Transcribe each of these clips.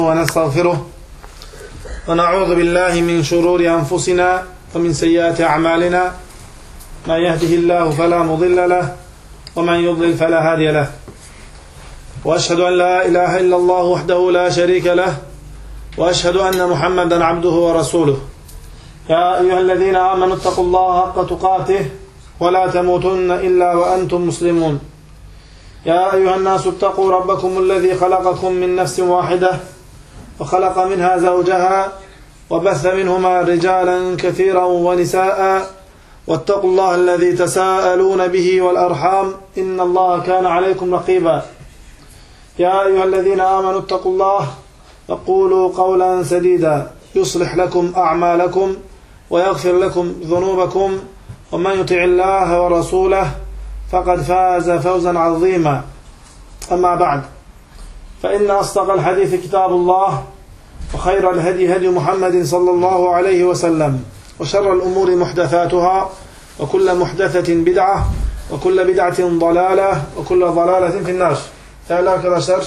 ونستغفره ونعوذ بالله من شرور أنفسنا ومن سيئات أعمالنا من يهده الله فلا مضل له ومن يضلل فلا هادي له وأشهد أن لا إله إلا الله وحده لا شريك له وأشهد أن محمدا عبده ورسوله يا أيها الذين آمنوا اتقوا الله حق تقاته ولا تموتن إلا وأنتم مسلمون يا أيها الناس اتقوا ربكم الذي خلقكم من نفس واحدة وخلق منها زوجها وبث منهما رجالا كثيرا ونساء واتقوا الله الذي تساءلون به والأرحام إن الله كان عليكم رقيبا يا أيها الذين آمنوا اتقوا الله وقولوا قولا سديدا يصلح لكم أعمالكم ويغفر لكم ذنوبكم ومن يطع الله ورسوله فقد فاز فوزا عظيما أما بعد فإن أصدق الحديث كتاب الله وخير الهدي هدي محمد صلى الله عليه وسلم وشر الأمور محدثاتها وكل محدثة بدعة وكل بدعة ضلالة وكل ضلالة في النار. Değerli arkadaşlar,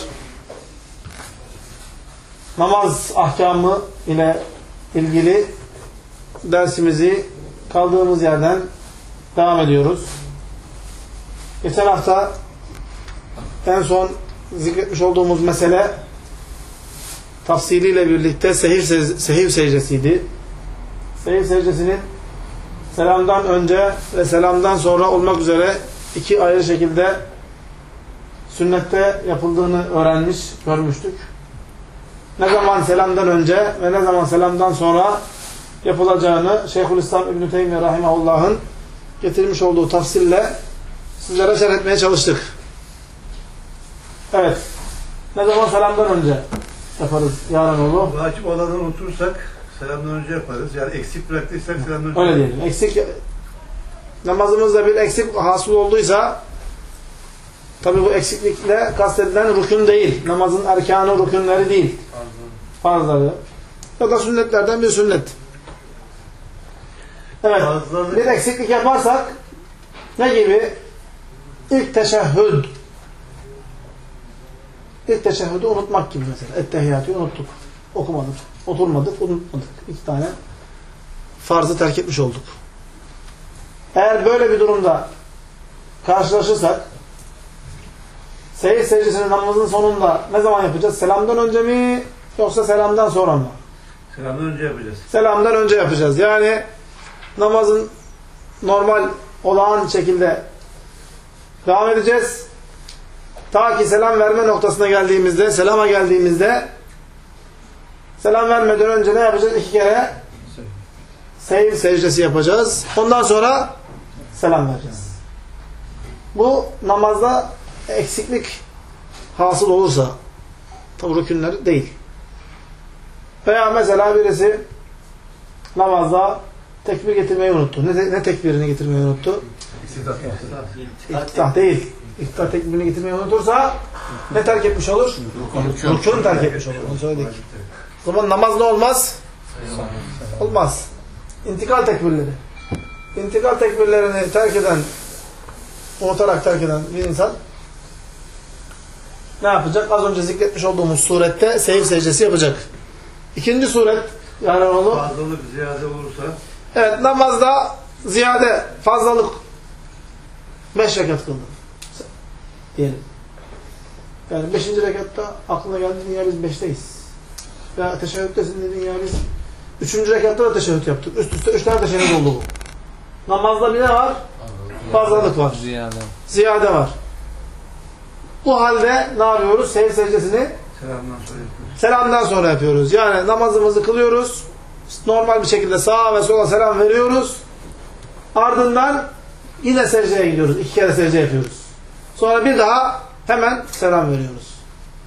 namaz ahkamı ile ilgili dersimizi kaldığımız yerden devam ediyoruz. Geçen hafta en son zikretmiş olduğumuz mesele tafsiliyle birlikte sehiv secdesiydi. Sehiv secdesinin selamdan önce ve selamdan sonra olmak üzere iki ayrı şekilde sünnette yapıldığını görmüştük. Ne zaman selamdan önce ve ne zaman selamdan sonra yapılacağını Şeyhülislam İbn-i Teymiye Rahimahullah'ın getirmiş olduğu tafsille sizlere şerh etmeye çalıştık. Evet. Ne zaman selamdan önce yaparız yaranoğlu? Vacip olanı unutursak selamdan önce yaparız. Yani eksik bıraktıysak selamdan önce. Öyle diyelim. Namazımızda bir eksik hasıl olduysa tabi bu eksiklikle kastedilen rükün değil. Namazın erkanı, rükünleri değil. Farzları. Ya da sünnetlerden bir sünnet. Evet. Bir eksiklik yaparsak ne gibi? İlk teşehhüd. İlk teşehhüdü unutmak gibi mesela. Ettehiyyatı unuttuk. Okumadık. Oturmadık. Unutmadık. İki tane farzı terk etmiş olduk. Eğer böyle bir durumda karşılaşırsak sehiv secdesini namazın sonunda ne zaman yapacağız? Selamdan önce mi? Yoksa selamdan sonra mı? Selamdan önce yapacağız. Selamdan önce yapacağız. Yani namazın normal olağan şekilde devam edeceğiz. Ta ki selam verme noktasına geldiğimizde, selama geldiğimizde selam vermeden önce ne yapacağız? 2 kere sehiv secdesi yapacağız. Ondan sonra selam vereceğiz. Bu namazda eksiklik hasıl olursa tabi rükünler değil. Veya mesela birisi namazda tekbir getirmeyi unuttu. Ne tekbirini getirmeyi unuttu? İftitah değil. İftitah tekbirini getirmeyi unutursa ne terk etmiş olur? Rükûn terk etmiş olur. Onu söyledik. O zaman namaz ne olmaz? Olmaz. İntikal tekbirleri. İntikal tekbirlerini terk eden, unutarak terk eden bir insan ne yapacak? Az önce zikretmiş olduğumuz surette sehiv secdesi yapacak. İkinci suret, yani onu fazlalık ziyade olursa, evet, namazda ziyade fazlalık 5 rekat kıldın diyelim. Yani 5. rekatta aklına geldi dünya biz 5'teyiz. Ya teşehhüddesin dedin ya biz 3. rekatta da teşehhüd yaptık. Üst üste 3 tane teşehhüd oldu bu. Namazda bir ne var? Fazlalık var. Ziyade var. Bu halde ne yapıyoruz? Sehiv secdesini selamdan sonra yapıyoruz. Yani namazımızı kılıyoruz. Normal bir şekilde sağa ve sola selam veriyoruz. Ardından yine secdeye gidiyoruz. 2 kere secde yapıyoruz. Sonra bir daha hemen selam veriyoruz.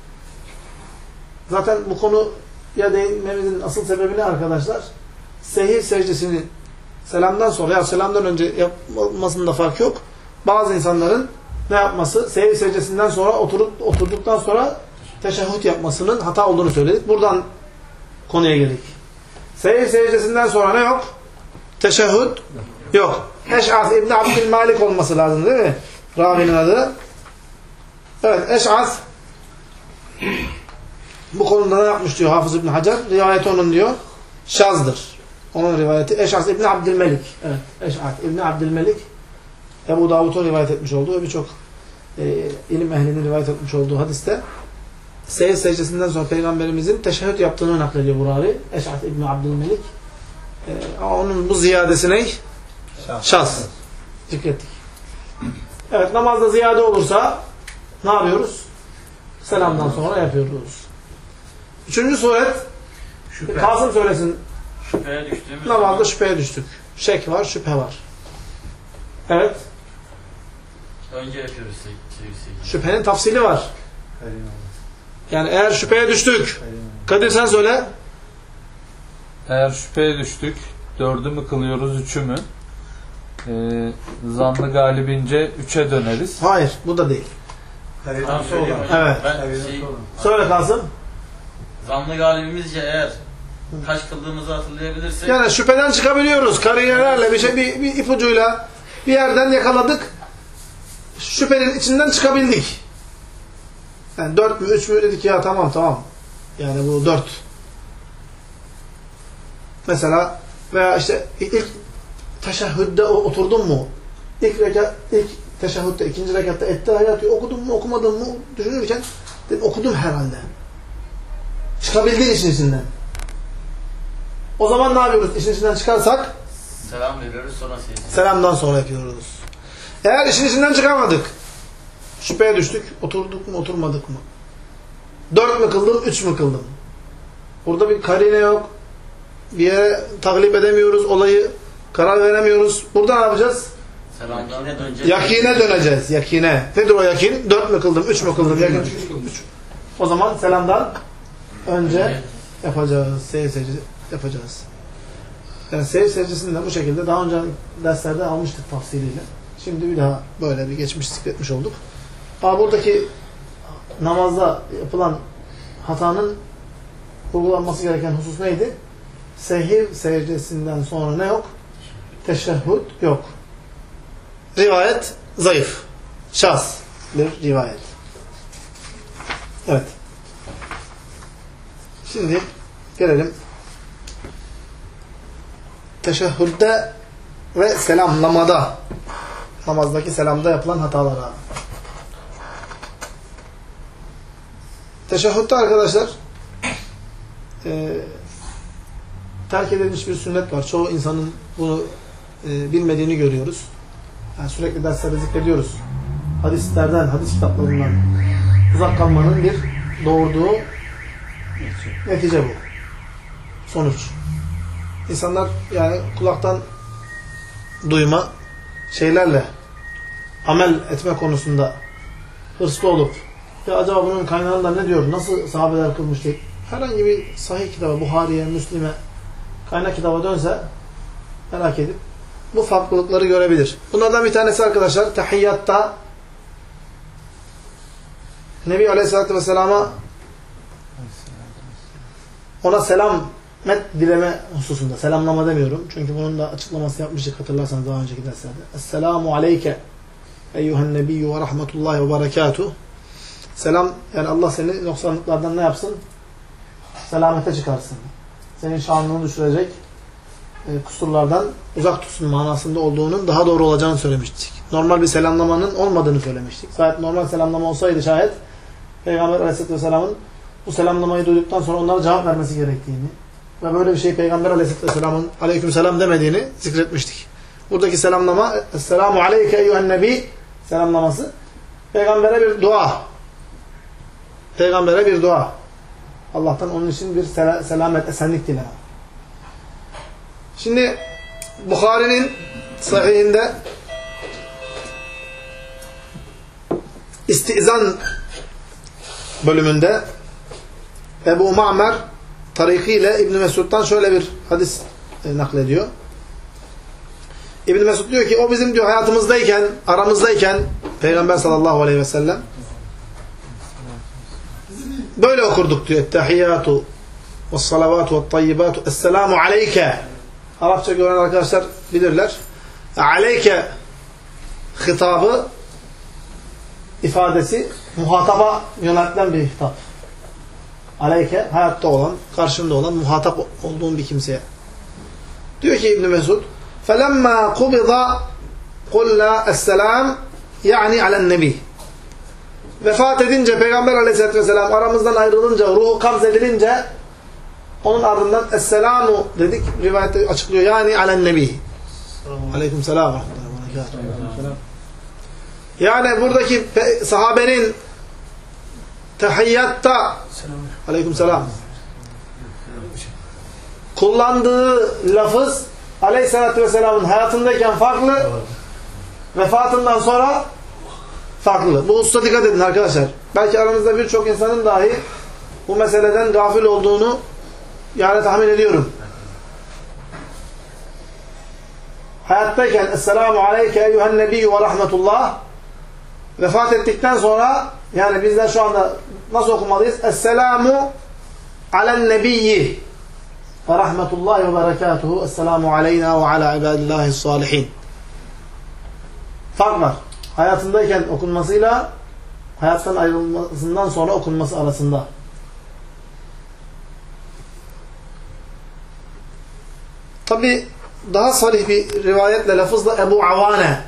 Zaten bu konuya değinmemizin asıl sebebi ne arkadaşlar? Sehiv secdesini selamdan sonra ya selamdan önce yapmasında fark yok. Bazı insanların ne yapması? Sehiv secdesinden sonra oturduktan sonra teşehhüd yapmasının hata olduğunu söyledik. Buradan konuya geldik. Sehiv secdesinden sonra ne yok? Teşehhüd yok. Eş'as İbn Abdülmalik olması lazım değil mi? Ravinin adı. Evet, Eş'as Bu konuda ne yapmış diyor Hafız İbn Hacer? Rivayeti onun diyor şazdır. Onun rivayeti Eş'as İbn Abdülmelik. Evet, Eş'as İbn Abdülmelik Ebu Davud'un rivayet etmiş olduğu birçok ilim ehlinin rivayet etmiş olduğu hadiste secde secdesinden sonra Peygamberimizin teşehhüd yaptığını naklediyor Buhari. Eş'as İbn Abdülmelik. Ama onun bu ziyadesi ne? Şaz. Zikrettik. Evet, namazda ziyade olursa ne yapıyoruz? Selamdan sonra yapıyoruz. Üçüncü suret, Kasım söylesin. Şüpheye düştüğümüz Namazda şüpheye düştük. Şek var, şüphe var. Evet. önce yapıyoruz. Şüphenin tafsili var. Yani eğer şüpheye düştük. Kadir sen söyle. Eğer şüpheye düştük, 4'ü mü kılıyoruz, 3'ü mü? Zannı galibince 3'e döneriz. Hayır, bu da değil. Tamam, söyleyeyim hocam. Evet. Ben Söyle Kasım. zannı galibimizce eğer kaç kıldığımızı hatırlayabilirsek Yani şüpheden çıkabiliyoruz. Kariyelerle bir ipucuyla bir yerden yakaladık. Şüphenin içinden çıkabildik. Yani 4 mü 3 mü dedik ya tamam. Yani bu 4. Mesela veya işte ilk teşehhüdde oturdun mu? İlk teşehhüdde, ikinci rekatta ettehiyatı okudun mu, okumadın mı düşünürken dedim, okudum herhalde. Çıkabildin işin içinden. O zaman ne yapıyoruz? İşin içinden çıkarsak selam veriyoruz, sonra secde. selamdan sonra yapıyoruz. Eğer işin içinden çıkamadık, şüpheye düştük, oturduk mu, oturmadık mı? 4 mü kıldım, 3 mü kıldım? Burada bir karine yok. Bir yere taklip edemiyoruz, olayı karar veremiyoruz. Burada ne yapacağız? Selamdan önce Yakine döneceğiz, yakine. Nedir o yakin? 4 mü kıldım, 3 mü kıldım? Yakin 3. O zaman selamdan önce yapacağız, secde secdesi yapacağız. Yani secde secdesini de bu şekilde daha önce derslerde almıştık tafsiliyle. Şimdi bir daha böyle bir geçmiş zikretmiş olduk. Ama buradaki namazda yapılan hatanın uygulanması gereken husus neydi? Sehiv secdesinden sonra ne yok? Teşehhüd yok. Rivayet zayıf. Şaz bir rivayet. Evet. Şimdi gelelim teşehhüdde ve selamlamada, namazdaki selamda yapılan hatalara. Teşehhüdde arkadaşlar terk edilmiş bir sünnet var. Çoğu insanın bunu bilmediğini görüyoruz. Yani sürekli derslerde zikrediyoruz. Hadislerden, hadis kitaplarından uzak kalmanın bir doğurduğu netice bu. Sonuç. İnsanlar yani kulaktan duyma şeylerle amel etme konusunda hırslı olup ya acaba bunun kaynağında ne diyor? Nasıl sahabeler kılmış diye. Herhangi bir sahih kitaba, Buhari'ye, Müslim'e kaynak kitaba dönse merak edip bu farklılıkları görebilir. Bunlardan bir tanesi arkadaşlar tahiyyatta Nebi Aleyhisselatü Vesselam'a ona selam dileme hususunda. Selamlama demiyorum. Çünkü bunun da açıklaması yapmıştık hatırlarsanız daha önceki derslerde. Esselamu aleyke eyyühen nebiyyü ve rahmetullahi ve berekatuhu. Selam, yani Allah seni noksanlıklardan ne yapsın? Selamete çıkarsın. Senin şanını düşürecek kusurlardan uzak tutsun manasında olduğunun daha doğru olacağını söylemiştik. Normal bir selamlamanın olmadığını söylemiştik. Zaten normal selamlama olsaydı şayet Peygamber Aleyhisselatü Vesselam'ın bu selamlamayı duyduktan sonra onlara cevap vermesi gerektiğini ve böyle bir şey Peygamber Aleyhisselatü Vesselam'ın aleykümselam demediğini zikretmiştik. Buradaki selamlama Esselamu aleyke eyyühen nebi selamlaması Peygamber'e bir dua. Peygamber'e bir dua. Allah'tan onun için bir selamet, esenlik dileme. Şimdi Bukhari'nin sahihinde İstizan bölümünde Ebu Ma'mer tarikiyle İbn Mesud'dan şöyle bir hadis naklediyor. İbn Mesud diyor ki o bizim diyor hayatımızdayken, aramızdayken Peygamber sallallahu aleyhi ve sellem böyle okurduk diyor. Ettehiyyatu ve's-salavatu ve't-tayyibatu esselamu aleyke. Arapça gören arkadaşlar bilirler. Aleyke hitabı ifadesi muhataba yöneltilen bir hitap. aleyke hayatta olan, karşında olan, muhatap olduğun bir kimseye. Diyor ki İbn Mesud فَلَمَّا قُبِضَ قُلَّا السَّلَامِ yani ale'n-nebi. Vefat edince Peygamber aleyhissalatü vesselam aramızdan ayrılınca, ruhu kabz edilince onun ardından Esselamu dedik. Rivayette açıklıyor. Yani ale'n-nebi. Aleykümselam. Yani buradaki sahabenin tehiyyatta aleykümselam kullandığı lafız aleyhissalatü vesselamın hayatındayken farklı, vefatından sonra farklı. Bu hususa dikkat edin arkadaşlar. Belki aramızda birçok insanın dahi bu meseleden gafil olduğunu yani tahmin ediyorum. Hayattayken Esselamu aleyke eyyühen nebiyyü ve rahmetullah, vefat ettikten sonra yani bizler şu anda nasıl okumalıyız? Esselamu alen nebiyyi ve rahmetullahi ve berekatuhu. Esselamu aleyna ve ala ibadillahi salihin. Fark var. Hayatındayken okunmasıyla hayattan ayrılmasından sonra okunması arasında. Tabi daha sarih bir rivayetle, lafızla Ebu Avane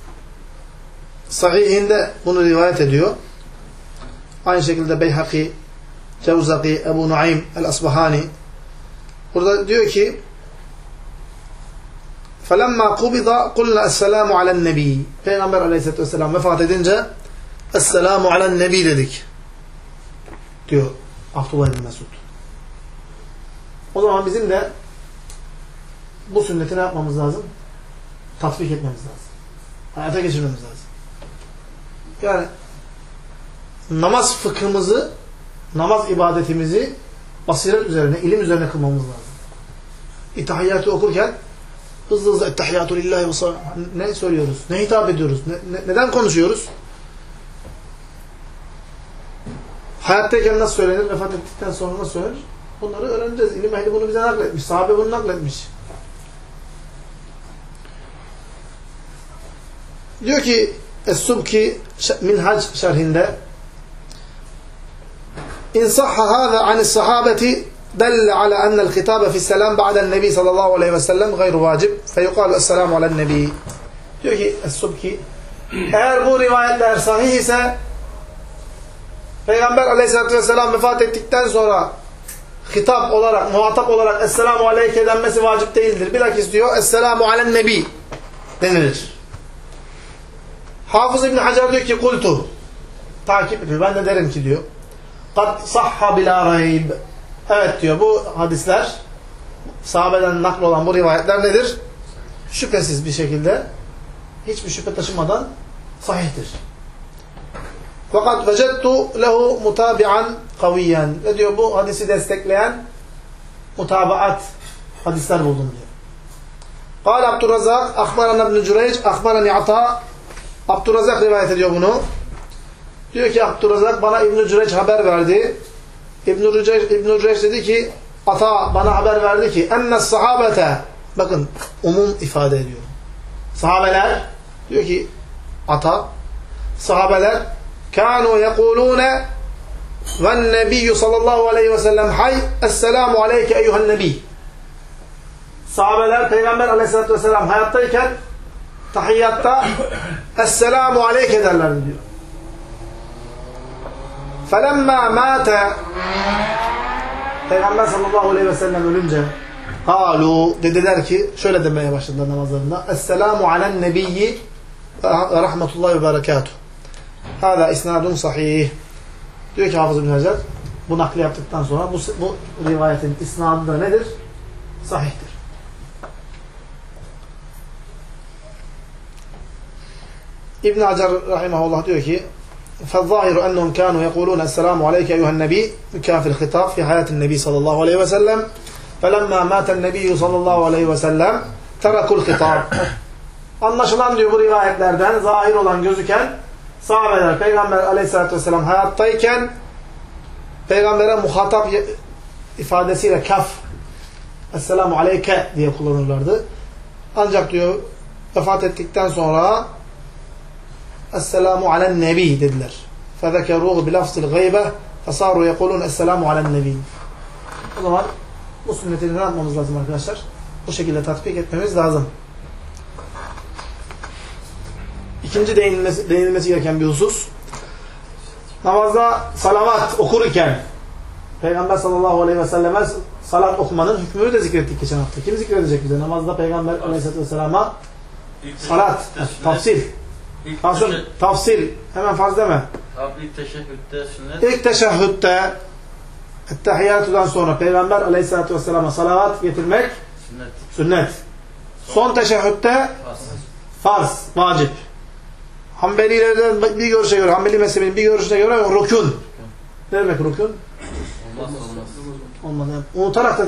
sahihinde bunu rivayet ediyor. Aynı şekilde Beyhaki, Cevzaki, Ebu Nuaym el-Asbahani. Burada diyor ki فَلَمَّا قُبِضَ قُلْنَا السَّلَامُ عَلَى النَّبِيِّ. Peygamber aleyhisselatü vesselam vefat edince Esselamu alen nebi dedik diyor Abdullah bin Mesud. O zaman bizim de bu sünneti ne yapmamız lazım? Tatbik etmemiz lazım. Hayata geçirmemiz lazım. Yani namaz fıkhımızı, namaz ibadetimizi basiret üzerine, ilim üzerine kılmamız lazım. İtahiyyatı okurken hızlı hızlı ettehiyyatü lillahi ve sallam ne söylüyoruz? Ne hitap ediyoruz? Neden konuşuyoruz? Hayattayken nasıl söylenir? Vefat ettikten sonra nasıl söylenir? Bunları öğreneceğiz. İlim ehli bunu bize nakletmiş. Sahabe bunu nakletmiş. Diyor ki Es-Subki Minhac şerhinde İn sahha hâzâ anis-sahabeti delle ala ennel hitâbe fi's-selâm ba'den-nebî sallallahu aleyhi ve sellem gayru vacib feyukâlu es-selâmu alen-nebî. Diyor ki Es-Subki eğer bu rivayetler sahih ise Peygamber aleyhissalatü vesselam vefat ettikten sonra hitap olarak, muhatap olarak Esselamu aleyke denmesi vacip değildir. Bilakis diyor Esselamu alen-nebî denilir. Hafız İbn Hacer diyor ki kultu takip ediyor. Ben de derim ki diyor kad sahha bila rayb. Evet diyor bu hadisler sahabeden nakl olan bu rivayetler nedir? Şüphesiz bir şekilde hiçbir şüphe taşımadan sahihtir. Fakat vecettu lehu mutabi'an kaviyen. Ve diyor bu hadisi destekleyen mutabaat hadisler buldum diyor. Kâle Abdurrazak akhbarana ibn Cüreyc akhbarani ata. Abdurrazak rivayet ediyor bunu. Diyor ki Abdurrazak bana İbn-i Cüreyc haber verdi. İbn-i Cüreyc dedi ki ata bana haber verdi ki enne sahabete, bakın umum ifade ediyor. Sahabeler diyor ki ata sahabeler kânû yekulûne ven nebiyyü sallallahu aleyhi ve sellem hay esselamu aleyke eyyuhen nebi. Sahabeler Peygamber aleyhissalatü vesselam hayattayken tahiyyatta esselamu aleyke derlerdi diyor. فَلَمَّا مَاتَ Peygamber sallallahu aleyhi ve sellem ölünce قَالُوا dediler ki şöyle demeye başladılar namazlarında Esselamu alen nebiyyi ve rahmetullahi ve berekatuhu. Hâzâ isnâdun sahih. Diyor ki Hafız İbn Hacer bu nakli yaptıktan sonra bu rivayetin isnadı da nedir? Sahihtir. İbn Hacer rahimahullah diyor ki فالظاهر أنهم كانوا يقولون السلام عليك أيها النبي كان في الخطاب في حياة النبي صلى الله عليه وسلم فلما مات النبي صلى الله عليه وسلم تركوا الخطاب. Anlaşılan diyor bu rivayetlerden zahir olan gözüken sahabeler Peygamber aleyhissalatü vesselam hayattayken Peygamber'e muhatap ifadesiyle kaf Esselamu aleyke diye kullanırlardı. Ancak diyor vefat ettikten sonra Esselamu alen nebi dediler. فَذَكَرُوهُ بِلَفْزِ الْغَيْبَةِ فَصَارُوا يَقُولُونَ السَّلَامُ عَلَى النَّبِيِّ. O zaman bu sünneti ne yapmamız lazım arkadaşlar? Bu şekilde tatbik etmemiz lazım. İkinci değinilmesi gereken bir husus. Namazda salavat okurken Peygamber sallallahu aleyhi ve selleme salat okumanın hükmünü de zikrettik geçen hafta. Kim zikredecek bize? Namazda Peygamber aleyhisselatü vesselama salat, tafsil. Tafsil. Hemen farz deme. Abi ilk teşehhütte sünnet. İlk teşehhütte ettehiyyatudan sonra Peygamber aleyhisselatü vesselama salavat getirmek sünnet. Son teşehhütte farz, vacip. Hanbelilerden bir görüşe göre, Hanbeli mezhebinin bir görüşüne göre rükün. Ne demek rükün? Olmaz. Unutarak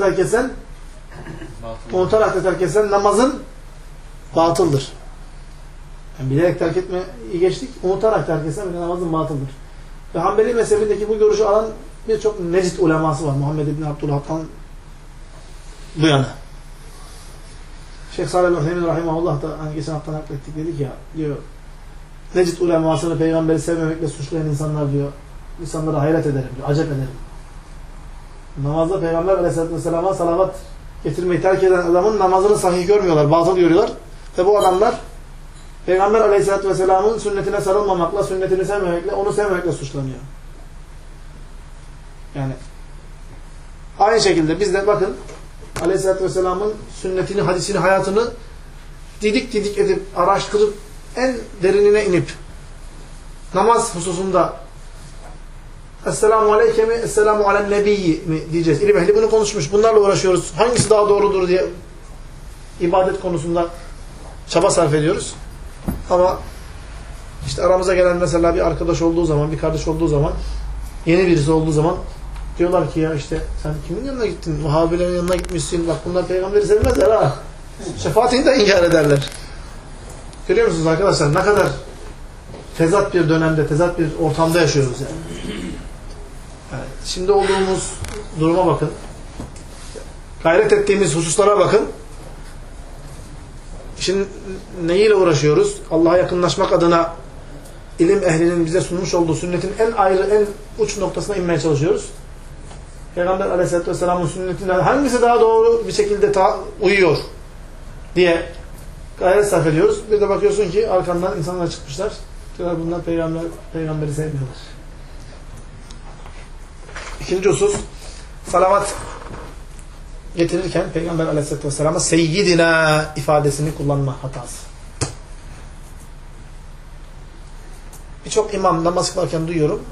da terk etsen namazın batıldır. Yani bilerek terk etmeyi geçtik. Unutarak terk etsen bile namazın batıldır. Ve Hanbeli mezhebindeki bu görüşü alan birçok Necd uleması var. Muhammed İbni Abdülhab'tan bu yana. Şeyh Salih el-Uthaymin rahimahullah da hani geçen hafta naklettik dedik ya, diyor Necd ulemasını peygamberi sevmemekle suçlayan insanlar diyor, insanlara hayret ederim diyor, acep ederim. Namazda Peygamber aleyhisselatü vesselam'a salavat getirmeyi terk eden adamın namazını sahih görmüyorlar, batıl görüyorlar. Ve bu adamlar Peygamber aleyhisselatü vesselam'ın sünnetine sarılmamakla, sünnetini sevmemekle, onu sevmemekle suçlanıyor. Yani aynı şekilde biz de bakın aleyhisselatü vesselam'ın sünnetini, hadisini, hayatını didik didik edip, araştırıp, en derinine inip namaz hususunda Esselamu aleyke mi, Esselamu alen nebiyyi mi diyeceğiz. İlim ehli bunu konuşmuş. Bunlarla uğraşıyoruz. Hangisi daha doğrudur diye ibadet konusunda çaba sarf ediyoruz. Ama işte aramıza gelen mesela bir arkadaş olduğu zaman, bir kardeş olduğu zaman, yeni birisi olduğu zaman diyorlar ki ya işte sen kimin yanına gittin? Vahabilerin yanına gitmişsin. Bak bunlar peygamberi sevmezler ha. Şefaatini de inkar ederler. Görüyor musunuz arkadaşlar? Ne kadar tezat bir dönemde, tezat bir ortamda yaşıyoruz yani. Yani şimdi olduğumuz duruma bakın. Gayret ettiğimiz hususlara bakın. Şimdi neyle uğraşıyoruz? Allah'a yakınlaşmak adına ilim ehlinin bize sunmuş olduğu sünnetin en ayrı, en uç noktasına inmeye çalışıyoruz. Peygamber aleyhisselatü vesselamın sünnetinden hangisi daha doğru bir şekilde uyuyor diye gayret sarf ediyoruz. Bir de bakıyorsun ki arkandan insanlar çıkmışlar. Diyorlar bunlar peygamberi sevmiyorlar. İkinci husus, salavat getirirken Peygamber aleyhisselatü vesselam'a seyyidina ifadesini kullanma hatası. Birçok imam namaz kılarken duyuyorum.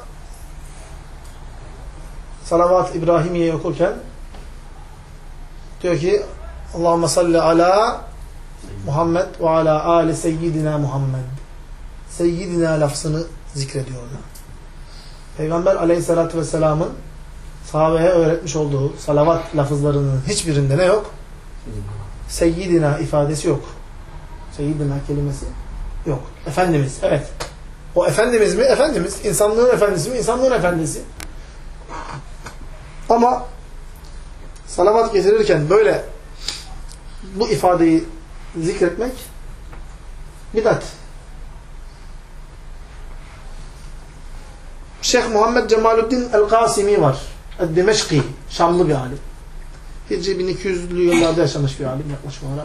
Salavat İbrahimiye okurken diyor ki Allahümme salli ala Muhammed ve ala ali seyyidina Muhammed. Seyyidina lafzını zikrediyorlar. Peygamber aleyhissalatü vesselamın sahabeye öğretmiş olduğu salavat lafızlarının hiçbirinde ne yok? Seyyidina ifadesi yok. Seyyidina kelimesi yok. Efendimiz, evet. O Efendimiz mi? Efendimiz. İnsanlığın efendisi mi? İnsanlığın efendisi. Ama salavat getirirken böyle bu ifadeyi zikretmek bidat. Şeyh Muhammed Cemaluddin El-Kasimi var. El-Dimeşki. Şamlı bir alim. Hicri 1200'lü yıllarda yaşamış bir alim yaklaşık olarak.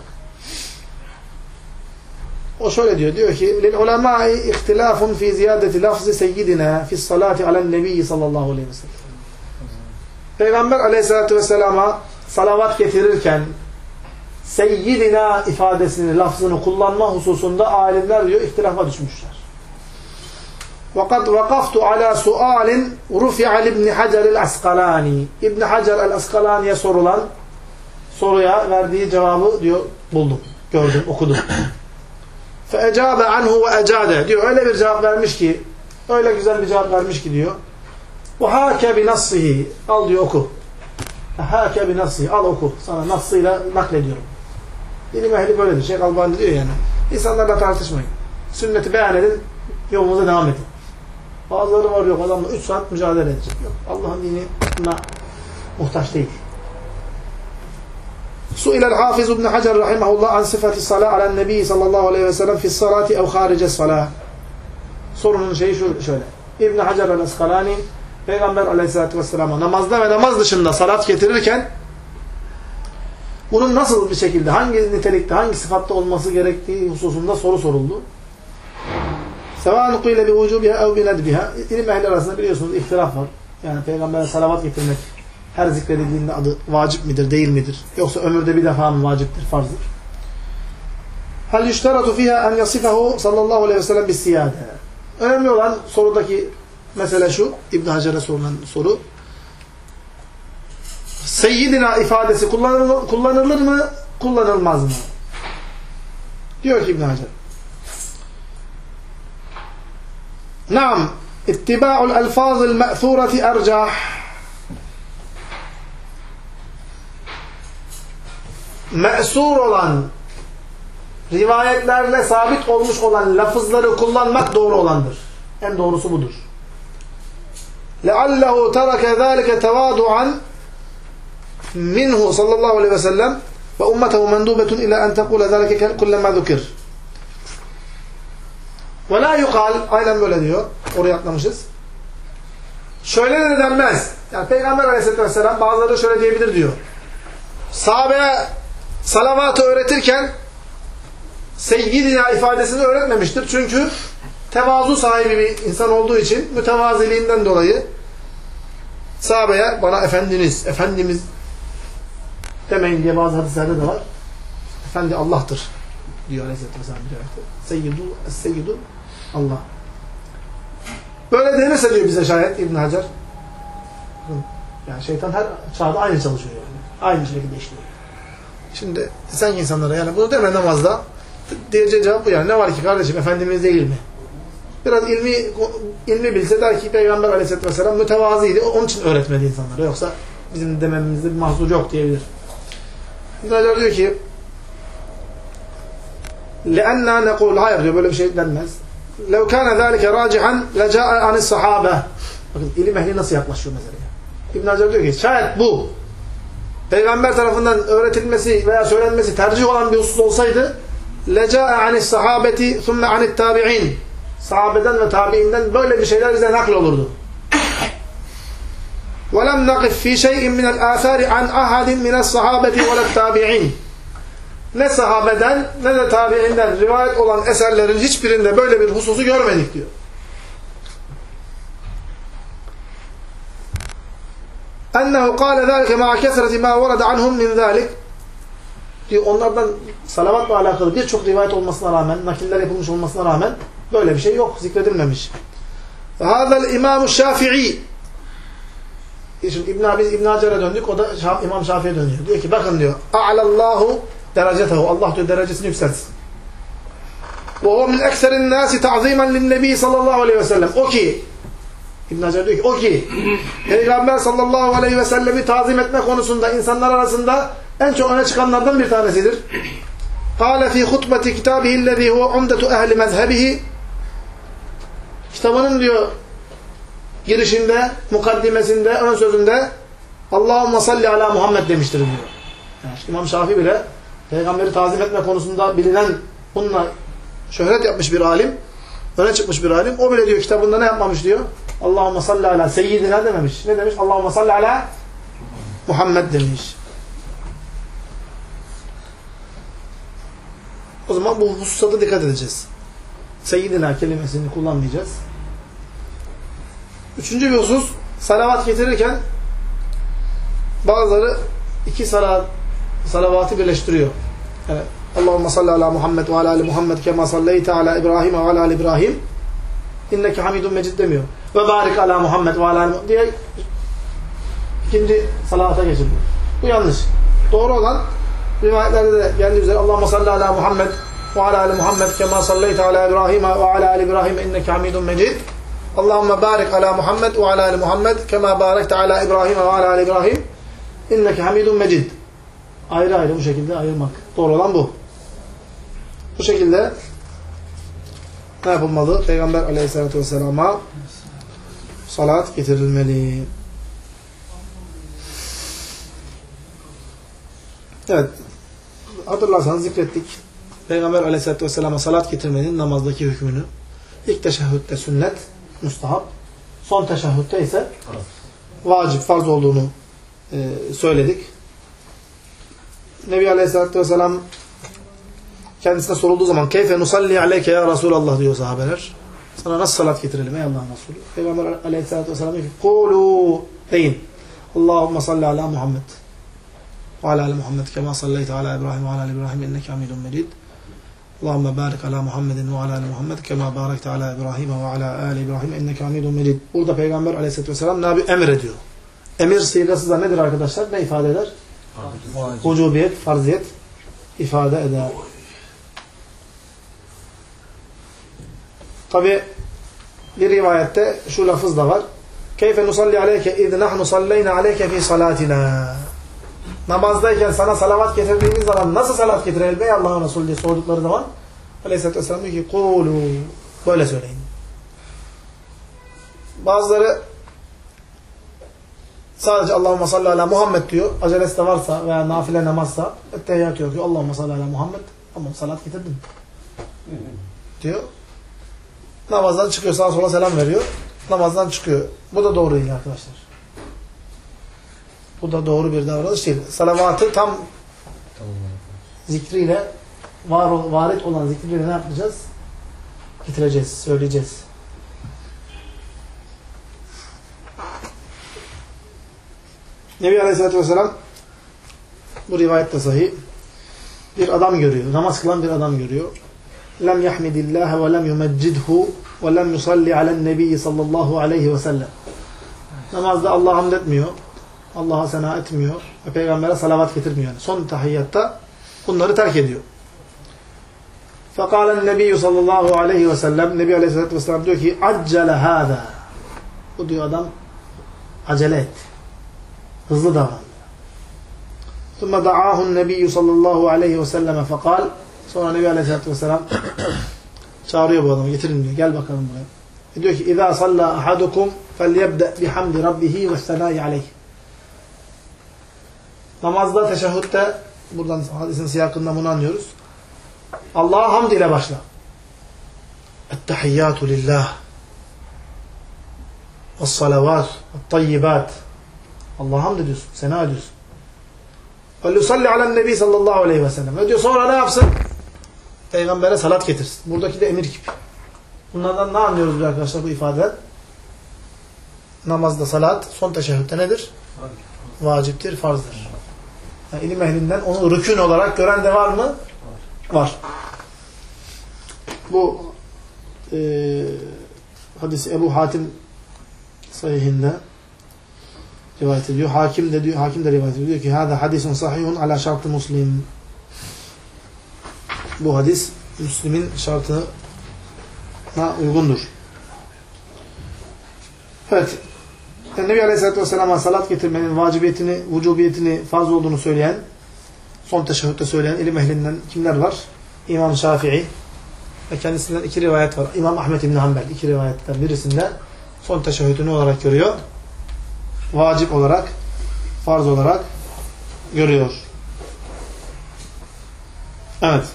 O şöyle diyor. Diyor ki لِلْعُلَمَاءِ اِخْتِلَافٌ فِي زِيَادَةِ لَفْزِ سَيِّدِنَا فِي الصَّلَاةِ عَلَى النَّبِيِّ sallallahu aleyhi ve sellem. Peygamber aleyhissalatü vesselama salavat getirirken seyyidina ifadesini, lafzını kullanma hususunda alimler diyor ihtilafa düşmüşler. وَقَدْ وَقَفْتُ عَلَى سُؤَالٍ رُفِعَ لِبْنِ حَجَرِ الْأَسْقَلَانِ İbn Hacer el-Asqalani'ye sorulan soruya verdiği cevabı diyor buldum, gördüm, okudum. فَاَجَابَ عَنْهُ وَاَجَادَ diyor. Öyle bir cevap vermiş ki, öyle güzel bir cevap vermiş ki diyor. وَحَاكَ بِنَصِّهِ al diyor oku. وَحَاكَ بِنَصِّهِ al oku. Sana nassıyla naklediyorum. İlim ehli böyledir. Şeyh Albani diyor yani. İnsanlarla tartışmayın. Sünneti beyan edin, yolunuza devam edin. Bazıları var yok adamla 3 saat mücadele edecek. Yok. Allah'ın dini buna muhtaç değil. Su'ilel Hafiz ibn Hacer rahimahullah an sıfati salat alen nebi sallallahu aleyhi ve sellem fi's salati ev harice salat. Sorunun şeyi şöyle. İbn Hacer el-Asqalani Peygamber aleyhissalatü vesselam'a namazda ve namaz dışında salat getirirken bunun nasıl bir şekilde, hangi nitelikte, hangi sıfatta olması gerektiği hususunda soru soruldu. Sevâ nukîle bi vücûbiha ev bi nedbiha. İlim ehli arasında biliyorsunuz ihtilaf var. Yani Peygamber'e salavat getirmek her zikredildiğinde adı vacip midir, değil midir? Yoksa ömürde bir defa mı vaciptir, farzdır? Hal yüşteratu fiha en yasifahu sallallahu aleyhi ve sellem bis siyade. Önemli olan sorudaki mesele şu, İbn Hacer'e sorulan soru. Seyyidina ifadesi kullanılır mı, kullanılmaz mı? Diyor ki İbn Hacer. Naam, ittiba'ul elfazil me'thurati ercah. Me'sur olan, rivayetlerle sabit olmuş olan lafızları kullanmak doğru olandır. En doğrusu budur. لَعَلَّهُ تَرَكَ ذَٰلِكَ تَوَادُعًا minhu sallallahu aleyhi ve sellem ve ummetehu mendubetun ila en tekule zâlike kullema zukir. Ve la yukal, aynen böyle diyor. Oraya atlamışız. Şöyle de denmez. Yani Peygamber aleyhisselatü vesselam bazıları şöyle diyebilir diyor. Sahabeye salavatı öğretirken seyyidina ifadesini öğretmemiştir. Çünkü tevazu sahibi bir insan olduğu için mütevaziliğinden dolayı sahabeye bana efendiniz, efendimiz demeyin diye bazı hadislerde de var. Efendi Allah'tır diyor Aleyhisselatü Vesselam. Seyyidu Allah. Böyle denirse diyor bize şayet İbn Hacer. Yani şeytan her çağda aynı çalışıyor yani. Aynı şekilde işliyor. Şimdi sen insanlara yani bunu deme namazda diyeceği cevap bu yani. Ne var ki kardeşim Efendimiz değil mi? Biraz ilmi bilse der ki Peygamber Aleyhisselatü Vesselam mütevaziydi. Onun için öğretmedi insanlara. Yoksa bizim dememizde bir mahzur yok diyebilir. İbn Hacer diyor ki لَأَنَّا نَقُولُ hayır diyor böyle bir şey denmez. لَوْ كَانَ ذَٰلِكَ رَاجِحًا لَجَاءَ عَنِ الصَّحَابَةِ. Bakın ilim ehli nasıl yaklaşıyor meseleye. İbn Hacer diyor ki şayet bu Peygamber tarafından öğretilmesi veya söylenmesi tercih olan bir husus olsaydı لَجَاءَ عَنِ الصَّحَابَةِ ثُمَّ عَنِ التَّابِعِينَ. Sahabeden ve tabiinden böyle bir şeyler bize nakl olurdu. وَلَمْ نَقِفْ ف۪ي شَيْءٍ مِنَ الْآثَارِ عَنْ أَحَدٍ مِنَ الصَّحَابَةِ وَلَا التَّابِعِينَ. Ne sahabeden ne de tabiinden rivayet olan eserlerin hiçbirinde böyle bir hususu görmedik diyor. اَنَّهُ قَالَ ذَٰلِكَ مَعَ كَثْرَةِ مَا وَرَدَ عَنْهُمْ مِنْ ذَٰلِكَ. Diyor, onlardan salavatla alakalı birçok rivayet olmasına rağmen, nakiller yapılmış olmasına rağmen böyle bir şey yok, zikredilmemiş. هَذَا الْاِمَامُ الشَّافِعِي. Şimdi İbn Hacer'e döndük, o da İmam Şafii'ye dönüyor. Diyor ki bakın diyor, اَعْلَى اللّٰهُ derecetehu. Allah diyor derecesini yükseltsin. وَهُوَ مِنْ اَكْسَرِ النَّاسِ تَعْظِيمًا لِلنَّب۪ي sallallahu aleyhi ve sellem. O ki, İbn Hacer diyor ki, o ki, Peygamber sallallahu aleyhi ve sellemi tazim etme konusunda insanlar arasında en çok öne çıkanlardan bir tanesidir. قَالَ ف۪ي خُطْبَةِ كِتَابِهِ الَّذ۪ي هُوَ عُمْدَةُ اَهْلِ مَذْهَبِهِ. Kitabının diyor girişinde, mukaddimesinde, ön sözünde Allahümme salli ala Muhammed demiştir diyor. Yani işte İmam Şafii bile Peygamberi tazim etme konusunda bilinen, bununla şöhret yapmış bir alim, öne çıkmış bir alim. O bile diyor kitabında ne yapmamış diyor? Allahümme salli ala seyyidina dememiş. Ne demiş? Allahümme salli ala Muhammed demiş. O zaman bu hususata dikkat edeceğiz. Seyyidina kelimesini kullanmayacağız. Üçüncü bir husus, salavat getirirken bazıları iki salavatı birleştiriyor. Yani Allahümme salli ala Muhammed ve ala ali Muhammed kema salleyte ala İbrahim ve ala ali İbrahim inneke hamidun mecid demiyor. Ve barik ala Muhammed ve ala ali diye ikinci salavata geçiliyor. Bu yanlış. Doğru olan rivayetlerde de geldiği üzere Allahümme salli ala Muhammed ve ala ali Muhammed kema salleyte ala İbrahim ve ala ali İbrahim inneke hamidun mecid. Allahümme barik ala Muhammed ve ala ali Muhammed kema barekte ala İbrahim ve ala ali İbrahim inneke hamidun mecid. Ayrı ayrı bu şekilde ayırmak. Doğru olan bu. Bu şekilde ne yapılmalı? Peygamber aleyhissalatü vesselama salat getirilmeli. Evet. Hatırlarsanız zikrettik. Peygamber aleyhissalatü vesselama salat getirmenin namazdaki hükmünü. İlk teşehhütte sünnet, müstahap. Son teşehhütte ise vacip, farz olduğunu söyledik. Nebi Aleyhisselatü Vesselam kendisine sorulduğu zaman keyfe nusalli aleyke ya Resulallah diyor sahabeler. Sana nasıl salat getirelim ey Allah'ın Resulü? Peygamber Aleyhisselatü Vesselam diyor ki kulu deyin. Allahümme salli ala Muhammed ve ala ali Muhammed kema salleyte ala İbrahim ve ala ali İbrahim inneke hamidun mecid. Allahümme barik ala Muhammedin ve ala ali Muhammed kema barekte ala İbrahim ve ala ali İbrahim inneke hamidun mecid. Burada Peygamber Aleyhisselatü Vesselam ne yapıyor? Emir ediyor. Emir sigası da nedir arkadaşlar? Ne ifade eder? Vücubiyet, farziyet ifade eder. Tabi bir rivayette şu lafız da var. Keyfe nusalli aleyke iz nahnu salleyna aleyke fi salatina. Namazdayken sana salavat getirdiğimiz zaman nasıl salat getirelim ey Allah'ın Resulü diye sordukları zaman Aleyhisselatü Vesselam diyor ki kulu, böyle söyleyin. Bazıları sadece Allahümme salli ala Muhammed diyor. Acelesi de varsa veya nafile namazsa ettehiyyat diyor ki Allahümme salli ala Muhammed. Ama salat getirdin diyor. Namazdan çıkıyor. Sağa sola selam veriyor. Namazdan çıkıyor. Bu da doğru değil arkadaşlar. Bu da doğru bir davranış değil. Salavatı tam zikriyle varit olan zikriyle ne yapacağız? Getireceğiz. Söyleyeceğiz. Nebi Aleyhisselatü Vesselam bu rivayet de sahih. Bir adam görüyor. Namaz kılan bir adam görüyor. Lem yahmidillah ve lem yumeccidhu ve lem yusalli alen nebi sallallahu aleyhi ve sellem. Namazda Allah'a hamd etmiyor. Allah'a sena etmiyor. Ve Peygamber'e salavat getirmiyor. Yani son tahiyyatta bunları terk ediyor. Fekalen nebiyyü sallallahu aleyhi ve sellem Nebi Aleyhisselatü Vesselam diyor ki accele hâzâ. Bu diyor adam acele etti. Hızlı davrandı. ثُمَّ دَعَاهُ النَّبِيُّ sallallahu aleyhi ve selleme fekal. Sonra Nebi Aleyhisselatü Vesselam çağırıyor bu adamı. Getirin diyor. Gel bakalım buraya. Diyor ki اِذَا صَلَّى أَحَدُكُمْ فَلْيَبْدَأْ بِحَمْدِ رَبِّهِ وَالثَّنَاءِ عَلَيْهِ. Namazda, teşehhütte, buradan hadisin siyakından bunu anlıyoruz. Allah'a hamd ile başla. اَتَّحِيَّاتُ لِلّٰهِ وَالصَّلَوَاتُ وَالطَّيِّبَاتُ. Allah'a hamd ediyorsun, sena ediyorsun. وَلْيُصَلِّ عَلَى النَّبِي sallallahu aleyhi ve sellem. Ve diyor sonra ne yapsın? Peygamber'e salat getirsin. Buradaki de emir gibi. Bunlardan ne anlıyoruz biz arkadaşlar bu ifadeden? Namazda salat, son teşehhütte nedir? Vaciptir, farzdır. Yani ilim ehlinden onu rükün olarak gören de var mı? Var. Bu hadisi Ebu Hatim sahihinde rivayet ediyor. Hakim de rivayet ediyor. Diyor ki hâzâ hadisun sahihun alâ şart-ı Müslim. Bu hadis Müslim'in şartına uygundur. Evet. Nebi Aleyhisselatü Vesselam'a salat getirmenin vacibiyetini, vücubiyetini, farz olduğunu söyleyen, son teşehhütte söyleyen ilim ehlinden kimler var? İmam Şafii ve kendisinden iki rivayet var. İmam Ahmed İbn Hanbel iki rivayetten birisinde son teşehhütünü olarak görüyor. Vacip olarak, farz olarak görüyor. Evet.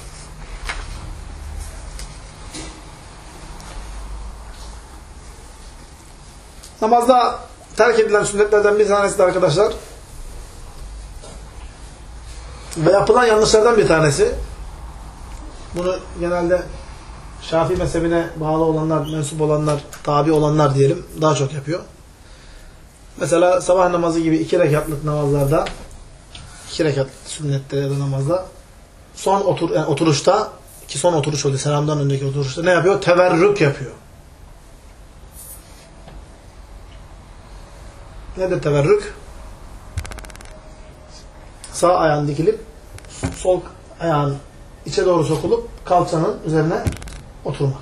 Namazda terk edilen sünnetlerden bir tanesi de arkadaşlar ve yapılan yanlışlardan bir tanesi. Bunu genelde Şafii mezhebine bağlı olanlar, mensup olanlar, tabi olanlar diyelim daha çok yapıyor. Mesela sabah namazı gibi 2 rekatlık namazlarda, 2 rekatlık sünnette ya da namazda son oturuşta, ki son oturuş oluyor, selamdan önceki oturuşta ne yapıyor? Teverrük yapıyor. Nedir teverrük? Sağ ayağın dikilip sol ayağın içe doğru sokulup kalçanın üzerine oturmak.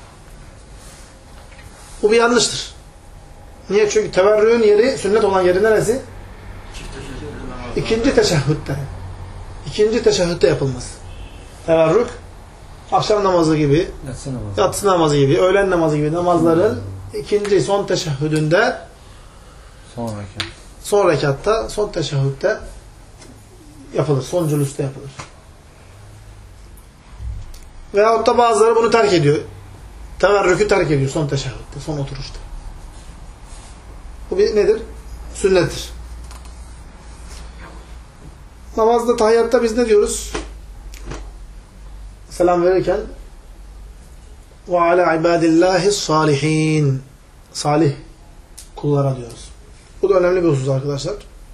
Bu bir yanlıştır. Niye? Çünkü teverrüğün yeri, sünnet olan yeri neresi? İkinci teşehhütte. İkinci teşehhütte yapılması. Teverrük, akşam namazı gibi, yatsı namazı gibi, öğlen namazı gibi namazların ikinci, son teşehhüdünde, son rekatta, son teşehhütte yapılır. Son cülüste yapılır. Veyahut da bazıları bunu terk ediyor. Teverrükü terk ediyor son teşehhütte, son oturuşta. Bu bir nedir? Sünnettir. Namazda, tahiyyatta biz ne diyoruz? Selam verirken ve ala ibadillahi salihin. Salih kullara diyoruz. Bu da önemli bir husus arkadaşlar.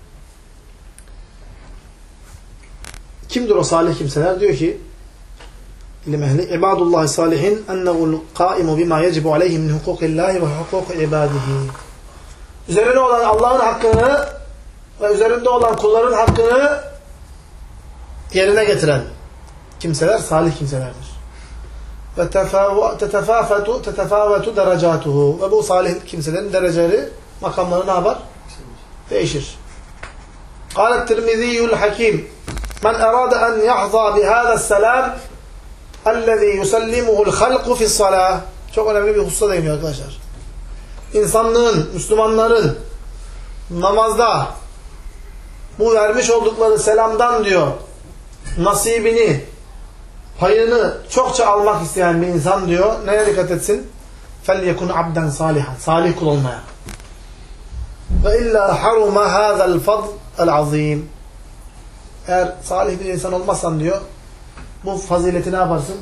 Kimdir o salih kimseler? Diyor ki ilim ehli ibadullahi salihin ennehu'l qaimu bima yecibu aleyhi min hukukillahi ve hukuki ibadihi. Üzerine olan Allah'ın hakkını ve üzerinde olan kulların hakkını yerine getiren kimseler salih kimselerdir. Ve tetefâvetu derecatuhu. Ve bu salih kimselerin dereceleri, makamları ne yapar? Değişir. Kâlet Tirmiziyyul Hakim men erâde en yahzâ bihâzâ selam ellezî yusallimuhul halku fissalâh. Çok önemli bir hususa değiniyor arkadaşlar. İnsanlığın, Müslümanların namazda bu vermiş oldukları selamdan diyor nasibini, payını çokça almak isteyen bir insan diyor neye dikkat etsin? فَلْيَكُنْ عَبْدًا صَالِحًا. Salih kul olmaya. وَاِلَّا حَرُمَ هَذَا الْفَضْلِ الْعَظِيمِ. Eğer salih bir insan olmazsan diyor bu fazileti ne yaparsın?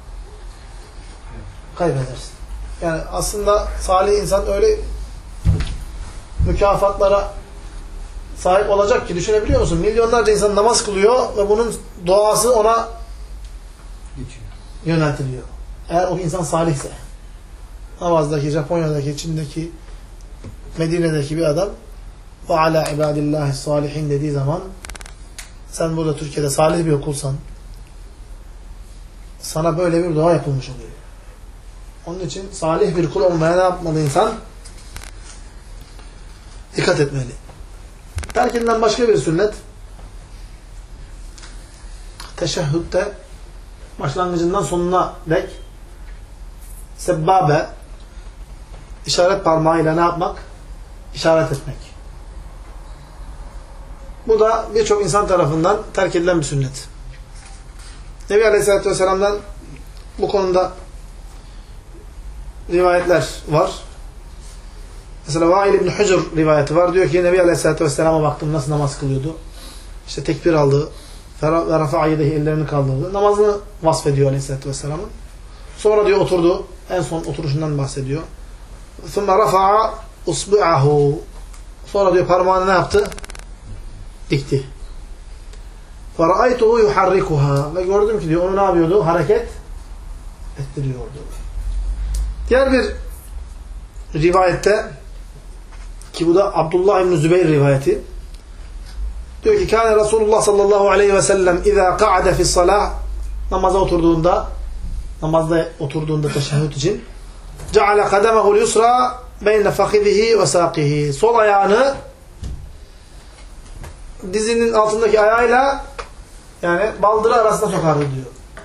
Kaybedersin. Yani aslında salih insan öyle mükafatlara sahip olacak ki düşünebiliyor musun? Milyonlarca insan namaz kılıyor ve bunun duası ona yöneltiliyor. Eğer o insan salihse. Namazdaki, Japonya'daki, Çin'deki, Medine'deki bir adam ve ala ibadillahi salihin dediği zaman sen burada Türkiye'de salih bir kulsan sana böyle bir dua yapılmış oluyor. Onun için salih bir kul olmaya ne yapmalı insan? Dikkat etmeli. Terkinden başka bir sünnet teşehhütte başlangıcından sonuna dek sebbabe işaret parmağıyla ne yapmak? İşaret etmek. Bu da birçok insan tarafından terk edilen bir sünnet. Nebi Aleyhisselatü Vesselam'dan bu konuda rivayetler var. Mesela Vail İbn Hucr rivayeti var. Diyor ki Nebi Aleyhisselatü Vesselam'a baktım nasıl namaz kılıyordu. İşte tekbir aldı. Ve rafa'a yedehi ellerini kaldırdı. Namazını vasfediyor Aleyhisselatü Vesselam'ın. Sonra diyor oturdu. En son oturuşundan bahsediyor. ثُمَّ رَفَعَ اُصْبِعَهُ. Sonra diyor parmağını ne yaptı? Dikti. فَرَأَيْتُهُ يُحَرِّكُهَا. Ve gördüm ki diyor onu ne yapıyordu? Hareket ettiriyordu. Diğer bir rivayette ki bu da Abdullah İbn Zübeyir rivayeti. Diyor ki kâne Resulullah sallallahu aleyhi ve sellem اِذَا قَعَدَ فِي الصَّلَاةِ namazda oturduğunda teşehhüd için جَعَلَ قَدَمَهُ الْيُسْرَى بَيْنَ فَخِذِهِ وَسَاقِهِ. Sol ayağını dizinin altındaki ayağıyla yani baldırı arasına sokardı diyor.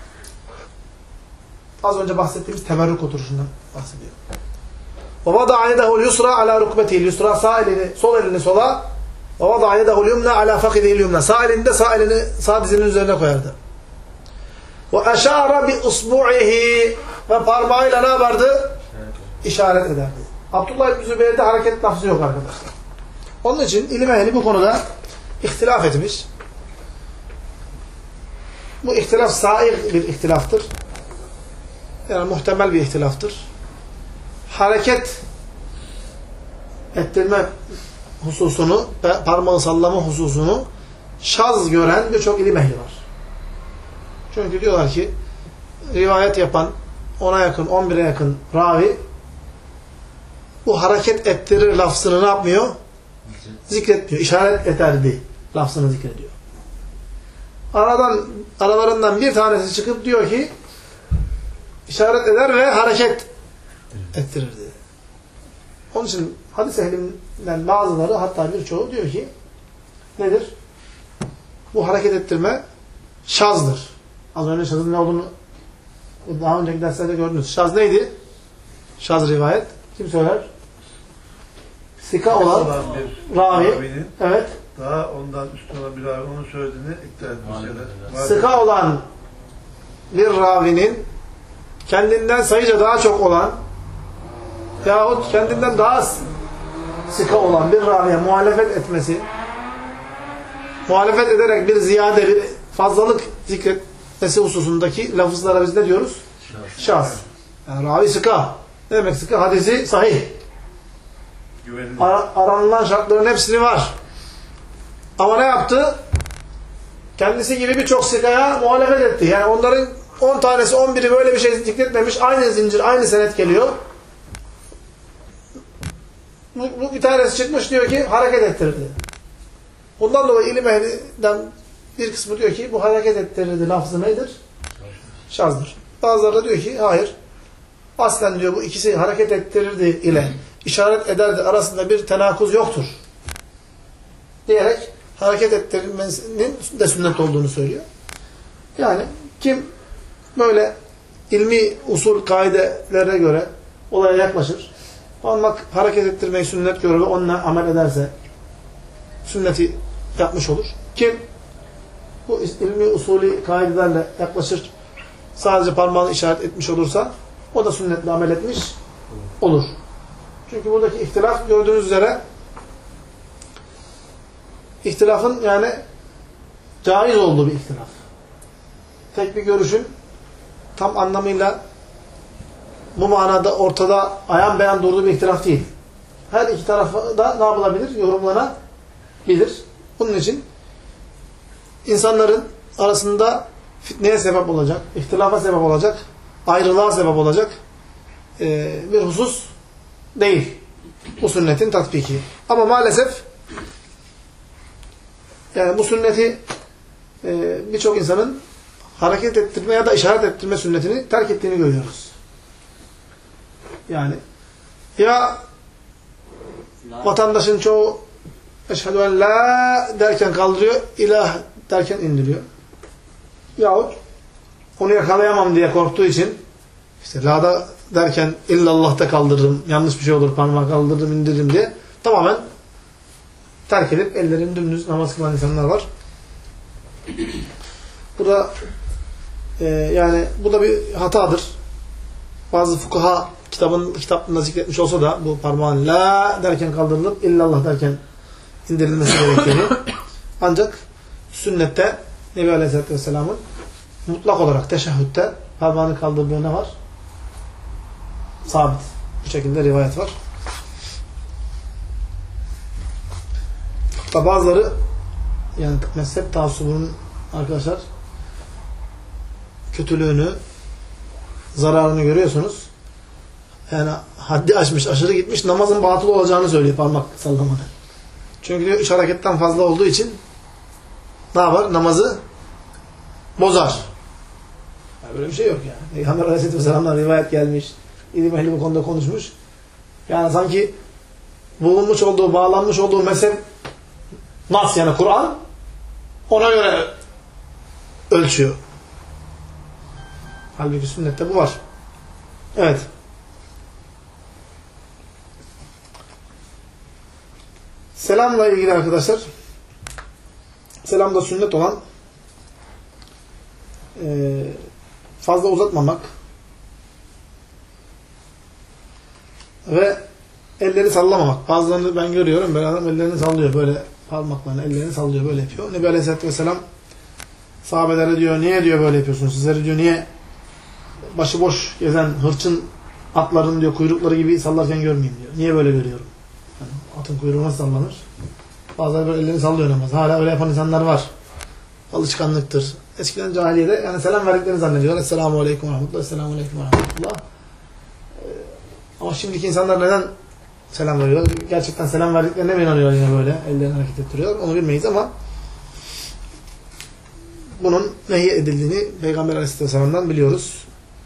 Az önce bahsettiğimiz teberrük oturuşundan bahsediyor. وَوَضَعَ يَدَهُ الْيُسْرَى عَلَى رُكْبَتِهِ. Yusra sağ elini, sol elini sola. وَوَضَعَ يَدَهُ الْيُمْنَى عَلَى فَخِذِهِ الْيُمْنَى. Sağ elinde sağ elini sağ dizinin üzerine koyardı. وَأَشَارَ بِأُصْبُعِهِ. Ve parmağıyla ne yapardı? İşaret ederdi. Abdullah İbn Zübeyir'de hareket lafzı yok arkadaşlar. Onun için ilim ehli bu konuda ihtilaf etmiş. Bu ihtilaf sair bir ihtilaftır. Yani muhtemel bir ihtilaftır. Hareket ettirme hususunu ve parmağı sallama hususunu şaz gören birçok ilim ehli var. Çünkü diyorlar ki rivayet yapan 10'a yakın, 11'e yakın ravi bu hareket ettirir lafzını ne yapmıyor? Zikretmiyor. İşaret ederdi lafzını zikrediyor. Aralarından bir tanesi çıkıp diyor ki işaret eder ve hareket ettirirdi. Onun için hadis ehlinden bazıları hatta birçoğu diyor ki nedir? Bu hareket ettirme şazdır. Az önce şazın ne olduğunu daha önceki derslerde gördünüz. Şaz neydi? Şaz rivayet. Kim söyler? Sika olan bir ravi. Evet. Daha ondan üstün olan bir ravi onun söylediğini iddia etmişler. Sika olan bir ravinin kendinden sayıca daha çok olan yahut kendinden daha sıka olan bir raviye muhalefet etmesi, muhalefet ederek bir ziyade, bir fazlalık zikretmesi hususundaki lafızlara biz ne diyoruz? Şaz. Yani ravi sıka. Ne demek sıka? Hadisi sahih. Güvenilir. Aranılan şartların hepsini var. Ama ne yaptı? Kendisi gibi birçok sıkaya muhalefet etti. Yani onların 10 tanesi 11'i böyle bir şey zikretmemiş. Aynı zincir, aynı senet geliyor. Bu bir tanesi çıkmış diyor ki hareket ettirdi. Bundan dolayı ilim ehlinden bir kısmı diyor ki bu hareket ettirdi lafzı nedir? Şazdır. Bazıları da diyor ki hayır. Aslen diyor bu ikisi hareket ettirirdi ile işaret ederdi arasında bir tenakuz yoktur. Diyerek hareket ettirilmesinin de sünnet olduğunu söylüyor. Yani kim böyle ilmi usul kaidelere göre olaya yaklaşır, olmak hareket ettirmeyi sünnet görür ve onunla amel ederse sünneti yapmış olur. Kim bu ilmi usulü kaidelerle yaklaşır, sadece parmağını işaret etmiş olursa o da sünnetle amel etmiş olur. Çünkü buradaki ihtilaf gördüğünüz üzere ihtilafın yani caiz olduğu bir ihtilaf. Tek bir görüşün tam anlamıyla bu manada ortada ayan beyan durduğu bir ihtilaf değil. Her iki tarafa da ne yapılabilir? Yorumlanabilir. Bunun için insanların arasında fitneye sebep olacak, ihtilafa sebep olacak, ayrılığa sebep olacak bir husus değil. Bu sünnetin tatbiki. Ama maalesef yani bu sünneti birçok insanın hareket ettirme ya da işaret ettirme sünnetini terk ettiğini görüyoruz. Yani ya vatandaşın çoğu eşhedü en la derken kaldırıyor, ilah derken indiriyor. Yahut onu yakalayamam diye korktuğu için işte la'da derken illallah'ta kaldırırım, yanlış bir şey olur, parmağı kaldırırım, indiririm diye tamamen terk edip ellerini dümdüz namaz kılan insanlar var. Bu da yani bu da bir hatadır. Bazı fukaha kitabında zikretmiş olsa da bu parmağın la derken kaldırılıp illallah derken indirilmesi gerektiğini ancak sünnette Nebi Aleyhisselatü Vesselam'ın mutlak olarak teşehhütte parmağını kaldırdığı ne var? Sabit. Bu şekilde rivayet var. Hatta bazıları yani mezhep taassubunun arkadaşlar kötülüğünü, zararını görüyorsunuz. Yani haddi aşmış, aşırı gitmiş, namazın batıl olacağını söylüyor parmak sallamada. Çünkü diyor 3 hareketten fazla olduğu için ne yapar? Namazı bozar. Yani böyle bir şey yok yani. Peygamber Aleyhisselatü Vesselam'dan rivayet gelmiş. İlim ehli bu konuda konuşmuş. Yani sanki bulunmuş olduğu, bağlanmış olduğu mezhep nas yani Kur'an ona göre ölçüyor. Halbuki sünnette bu var. Evet. Selamla ilgili arkadaşlar, selam da sünnet olan fazla uzatmamak ve elleri sallamamak. Bazılarını ben görüyorum, böyle adam ellerini sallıyor, böyle parmaklarını, ellerini sallıyor, böyle yapıyor. Nebi Aleyhisselatü Vesselam sahabelere diyor, niye diyor böyle yapıyorsunuz? Sizleri diyor, niye başıboş gezen hırçın atların diyor kuyrukları gibi sallarken görmeyeyim diyor. Niye böyle görüyorum? Yani atın kuyruğu nasıl sallanır? Bazıları böyle ellerini sallıyor namaz. Hala öyle yapan insanlar var. Alışkanlıktır. Eskiden cahiliyede yani selam verdiklerini zannediyorlar. Esselamu aleyküm ve rahmetullah. Esselamu aleyküm ve rahmetullah. Ama şimdiki insanlar neden selam veriyorlar? Gerçekten selam verdiklerine mi inanıyorlar yine böyle? Ellerini hareket ettiriyorlar. Onu bilmeyiz ama bunun nehy edildiğini Peygamber Aleyhisselam'dan biliyoruz.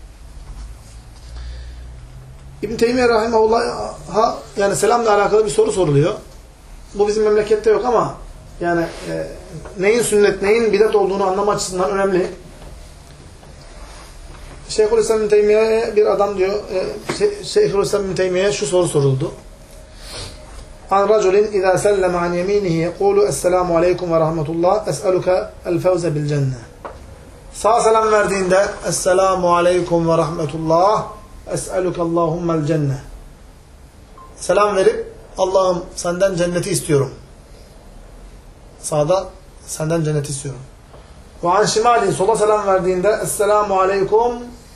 İbn Teymiye Rahimahullah'a yani selamla alakalı bir soru soruluyor. Bu bizim memlekette yok ama yani neyin sünnet, neyin bidat olduğunu anlama açısından önemli. Şeyhülislam İbn Teymiye'ye bir adam diyor, Şeyhülislam İbn Teymiye'ye şu soru soruldu. An raculin izâ sellem an yemînihi yekûlu esselamu aleyküm ve rahmetullah es'eluke el fevze bil cenne. Sağ selam verdiğinde esselamu aleyküm ve rahmetullah es'eluke Allahummel cenne. Selam verip Allah'ım senden cenneti istiyorum. Sağda senden cenneti istiyorum. Ve an şimalin sola selam verdiğinde Esselamu aleyküm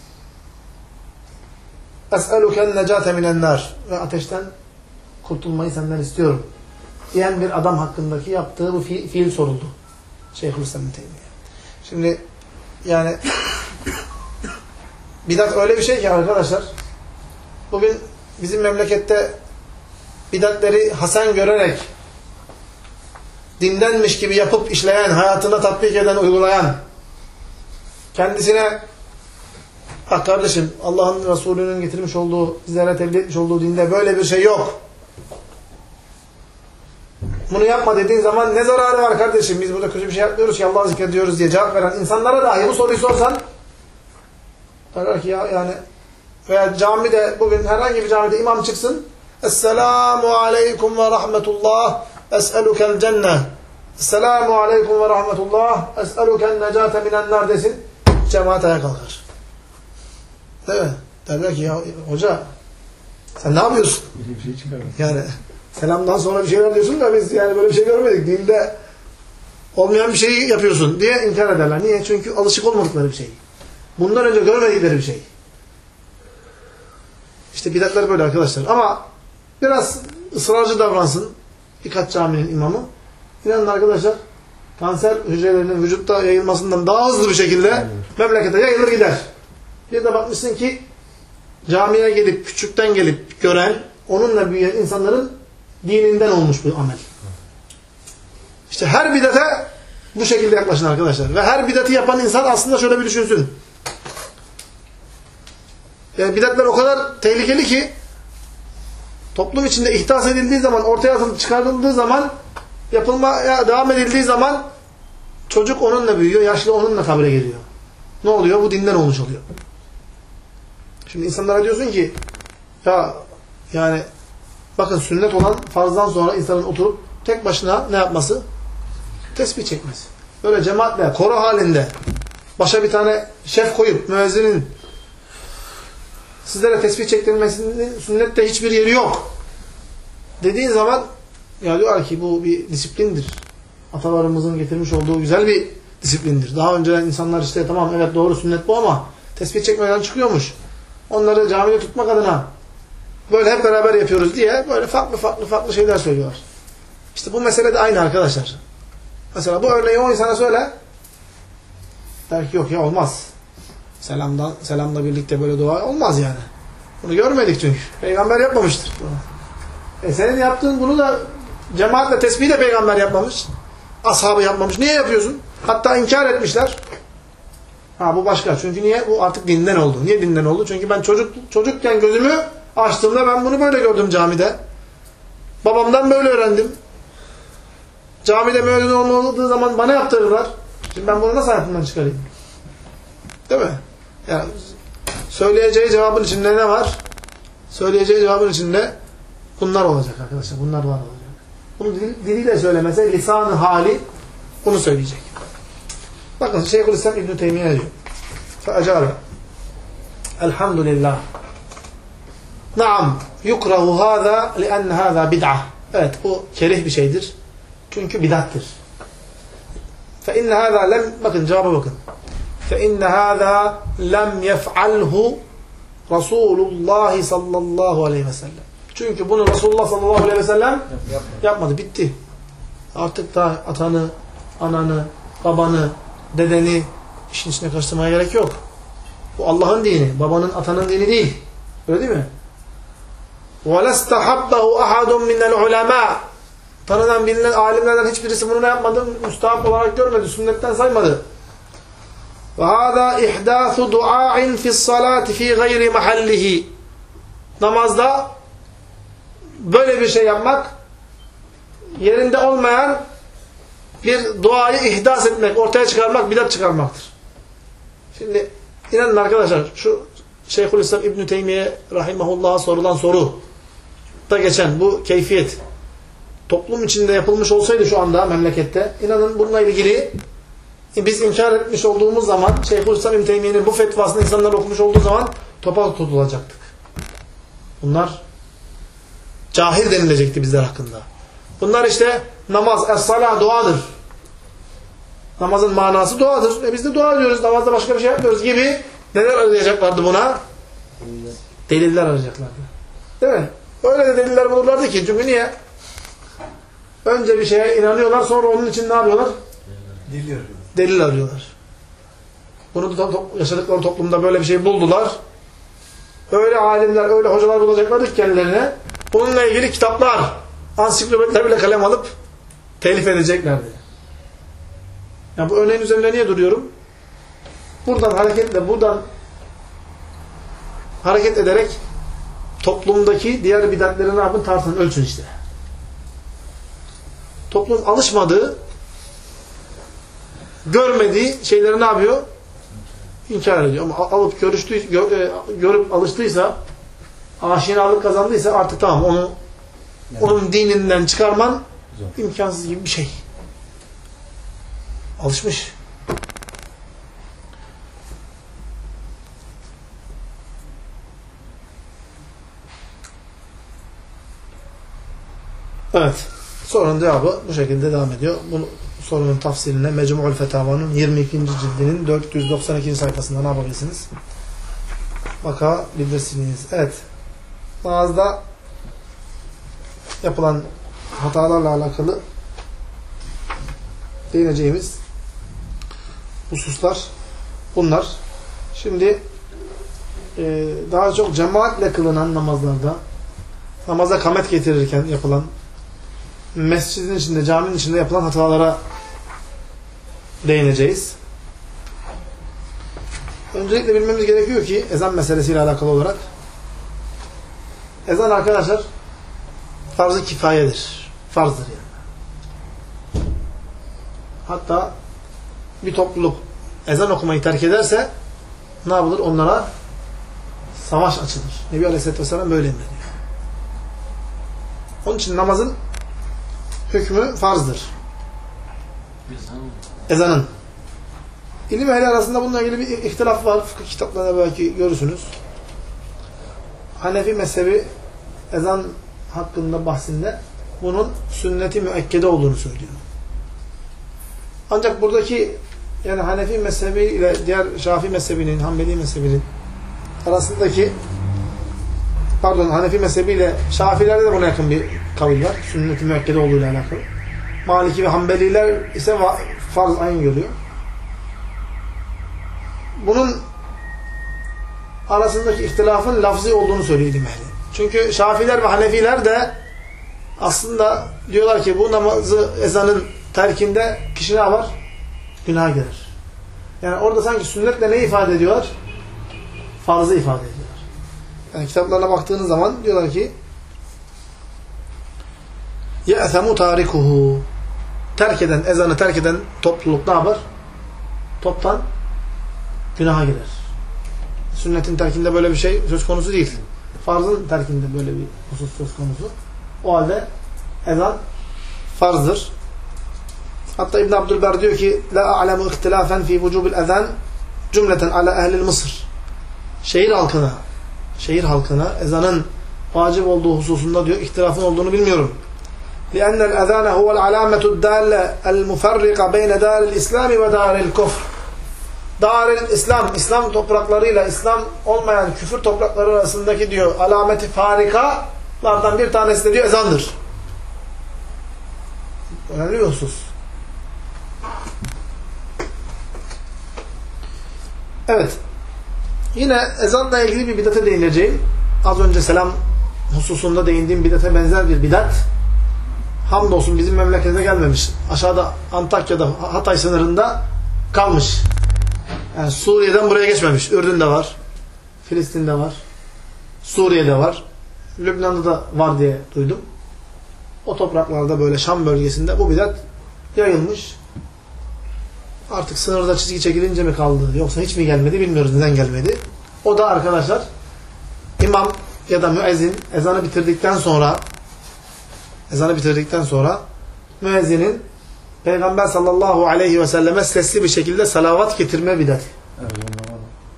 es'eluken necate minennar ve ateşten kurtulmayı senden istiyorum diyen bir adam hakkındaki yaptığı bu fiil soruldu. Şeyhülislam İbn Teymiye. Şimdi yani bidat öyle bir şey ki arkadaşlar, bugün bizim memlekette bidatleri hasen görerek dindenmiş gibi yapıp işleyen, hayatında tatbik eden, uygulayan, kendisine bak kardeşim Allah'ın Resulü'nün getirmiş olduğu, bizlere tebliğ etmiş olduğu dinde böyle bir şey yok. Bunu yapma dediğin zaman ne zararı var kardeşim? Biz burada kötü bir şey yapmıyoruz ki Allah'ı zikrediyoruz diye cevap veren insanlara dahi bu soruyu sorsan derler ki ya yani veya camide bugün herhangi bir camide imam çıksın Esselamu aleyküm ve rahmetullah es'elukel cenneh Esselamu aleyküm ve rahmetullah es'eluken necate minennar desin, cemaat ayağa kalkar. Değil mi? Derler ki ya hoca sen ne yapıyorsun? Bir şey çıkarmıyor. Yani selamdan sonra bir şeyler diyorsun da biz yani böyle bir şey görmedik. Dinde olmayan bir şeyi yapıyorsun diye inkar ederler. Niye? Çünkü alışık olmadıkları bir şey. Bundan önce görmedikleri bir şey. İşte bidatlar böyle arkadaşlar. Ama biraz ısrarcı davransın birkaç caminin imamı. İnanın arkadaşlar kanser hücrelerinin vücutta yayılmasından daha hızlı bir şekilde memlekete yayılır gider. Bir de bakmışsın ki camiye gelip, küçükten gelip gören, onunla büyüyen insanların dininden olmuş bu amel. İşte her bidate bu şekilde yaklaşın arkadaşlar. Ve her bidatı yapan insan aslında şöyle bir düşünsün. Yani bidatlar o kadar tehlikeli ki toplum içinde ihdas edildiği zaman, ortaya atılıp çıkarıldığı zaman, yapılmaya devam edildiği zaman çocuk onunla büyüyor, yaşlı onunla kabre geliyor. Ne oluyor? Bu dinden olmuş oluyor. Şimdi insanlara diyorsun ki ya yani bakın sünnet olan farzdan sonra insanın oturup tek başına ne yapması? Tesbih çekmesi. Böyle cemaatle, koro halinde başa bir tane şef koyup müezzinin sizlere tesbih çektirmesinin sünnette hiçbir yeri yok dediğin zaman ya diyorlar ki bu bir disiplindir. Atalarımızın getirmiş olduğu güzel bir disiplindir. Daha önce insanlar işte tamam evet doğru sünnet bu ama tesbih çekmeden çıkıyormuş. Onları camide tutmak adına böyle hep beraber yapıyoruz diye böyle farklı şeyler söylüyorlar. İşte bu mesele de aynı arkadaşlar. Mesela bu örneği o insana söyle. Der ki yok ya olmaz. Selamla birlikte böyle dua olmaz yani. Bunu görmedik çünkü. Peygamber yapmamıştır. Senin yaptığın bunu da cemaatle tesbih de peygamber yapmamış. Ashabı yapmamış. Niye yapıyorsun? Hatta inkar etmişler. Ha bu başka. Çünkü niye? Bu artık dinden oldu. Niye dinden oldu? Çünkü ben çocukken gözümü açtığımda ben bunu böyle gördüm camide. Babamdan böyle öğrendim. Camide müezzin olmadığı zaman bana yaptırırlar. Şimdi ben bunu nasıl hayatımdan çıkarayım? Değil mi? Yani söyleyeceği cevabın içinde ne var? Söyleyeceği cevabın içinde bunlar olacak arkadaşlar. Bunlar var olacak. Bunu diliyle söylemese lisan-ı hali bunu söyleyecek. Bakın Şeyhülislam İbn Teymiye diyor. Fe'acabe. Elhamdülillah. Naam. Yukrahu hâzâ li'enne hâzâ bid'ah. Evet bu kerih bir şeydir. Çünkü bid'attır. فَاِنَّ هَذَا لَمْ bakın cevaba bakın. فَاِنَّ هَذَا لَمْ يَفْعَلْهُ Resulullah sallallahu aleyhi ve sellem. Çünkü bunu Resulullah sallallahu aleyhi ve sellem yapmadı. Bitti. Artık da atanı, ananı, babanı, dedeni işin içine karıştırmaya gerek yok. Bu Allah'ın dini. Babanın, atanın dini değil. Öyle değil mi? وَلَسْتَحَبَّهُ أَحَدٌ مِنَ الْعُلَمَاءِ Tanınan, bilinen alimlerden hiçbirisi bunu ne yapmadı? Müstahap olarak görmedi. Sünnetten saymadı. وَهَذَا اِحْدَاثُ دُعَاءٍ فِي الصَّلَاةِ فِي غَيْرِ مَحَلِّهِ Namazda böyle bir şey yapmak, yerinde olmayan bir duayı ihdas etmek, ortaya çıkarmak, bidat çıkarmaktır. Şimdi inanın arkadaşlar, şu Şeyhülislam İbn Teymiye rahimahullah'a sorulan soru da geçen bu keyfiyet toplum içinde yapılmış olsaydı şu anda memlekette, inanın bununla ilgili biz inkar etmiş olduğumuz zaman, Şeyhülislam İbn Teymiye'nin bu fetvasını insanlar okumuş olduğu zaman topa tutulacaktık. Bunlar Cahil denilecekti bizler hakkında. Bunlar işte namaz, es-salah duadır. Namazın manası duadır. Biz de dua ediyoruz. Namazda başka bir şey yapmıyoruz gibi. Neler arayacaklardı buna? Deliller arayacaklardı. Değil mi? Öyle de deliller bulurlardı ki. Çünkü niye? Önce bir şeye inanıyorlar. Sonra onun için ne yapıyorlar? Delil arıyorlar. Bunu da yaşadıkları toplumda böyle bir şey buldular. Öyle alimler, öyle hocalar bulacaklardı ki kendilerine. Bununla ilgili kitaplar, ansiklopediler bile kalem alıp telif edeceklerdi. Yani bu örneğin üzerinde niye duruyorum? Buradan hareket ederek toplumdaki diğer bidatleri ne yapın? Tartın, ölçün işte. Toplum alışmadığı, görmediği şeyleri ne yapıyor? İnkar ediyor. Ama alıp görüp alıştıysa, aşinalık kazandıysa artık tamam, onun dininden çıkarman imkansız gibi bir şey. Alışmış. Evet. Sorunun cevabı bu şekilde devam ediyor. Bu sorunun tafsiline Mecmu'ul Fetava'nın 22. cildinin 492. sayfasında ne yapabilirsiniz? Bakabilirsiniz. Evet. Namazda yapılan hatalarla alakalı değineceğimiz hususlar bunlar. Şimdi daha çok cemaatle kılınan namazlarda, namaza kamet getirirken yapılan, mescidin içinde, caminin içinde yapılan hatalara değineceğiz. Öncelikle bilmemiz gerekiyor ki ezan meselesiyle alakalı olarak ezan arkadaşlar farz-ı kifayedir. Farzdır yani. Hatta bir topluluk ezan okumayı terk ederse ne yapılır? Onlara savaş açılır. Nebi Aleyhisselatü Vesselam böyle emrediyor. Onun için namazın hükmü farzdır. Ezanın. İlim ehli arasında bununla ilgili bir ihtilaf var. Fıkıh kitaplarında belki görürsünüz. Hanefi mezhebi ezan hakkında bahsinde bunun sünnet-i müekkede olduğunu söylüyor. Ancak buradaki yani Hanefi mezhebi ile diğer Şafii mezhebinin, Hanbeli mezhebinin arasındaki Hanefi mezhebi ile Şafilerde de buna yakın bir kavil var. Sünnet-i müekkede olduğuyla alakalı. Maliki ve Hanbeliler ise farz ayın görüyor. Bunun arasındaki ihtilafın lafzi olduğunu söylüyor ilim ehli. Çünkü Şafiler ve Hanefiler de aslında diyorlar ki bu namazı, ezanın terkinde kişi ne var? Günaha girer. Yani orada sanki sünnetle ne ifade ediyorlar? Farzı ifade ediyorlar. Yani kitaplarına baktığınız zaman diyorlar ki يَأْثَمُ تَارِكُهُ terk eden, ezanı terk eden topluluk ne yapar? Toptan günaha girer. Sünnetin terkinde böyle bir şey söz konusu değil. Farzın terkinde böyle bir husus söz konusu. O halde ezan farzdır. Hatta İbn Abdülber diyor ki la a'lemu ihtilafen fi vucubil ezan cümleten ala ehlil Mısır. Şehir halkına ezanın vacip olduğu hususunda diyor ihtilafın olduğunu bilmiyorum. لأن الأذان هو العلامة الدالة المفرقة بين دار الإسلام ودار الكفر. Darül İslam, İslam topraklarıyla İslam olmayan küfür toprakları arasındaki diyor alameti farikalardan bir tanesi de diyor ezandır. Önemli bir husus. Evet. Yine ezanla ilgili bir bidate değineceğim. Az önce selam hususunda değindiğim bidate benzer bir bidat. Hamdolsun bizim memlekete gelmemiş. Aşağıda Antakya'da Hatay sınırında kalmış. Yani Suriye'den buraya geçmemiş. Ürdün'de var. Filistin'de var. Suriye'de var. Lübnan'da da var diye duydum. O topraklarda böyle Şam bölgesinde bu bidat yayılmış. Artık sınırda çizgi çekilince mi kaldı yoksa hiç mi gelmedi bilmiyoruz neden gelmedi. O da arkadaşlar imam ya da müezzin ezanı bitirdikten sonra müezzinin Peygamber sallallahu aleyhi ve selleme sesli bir şekilde salavat getirme bidati.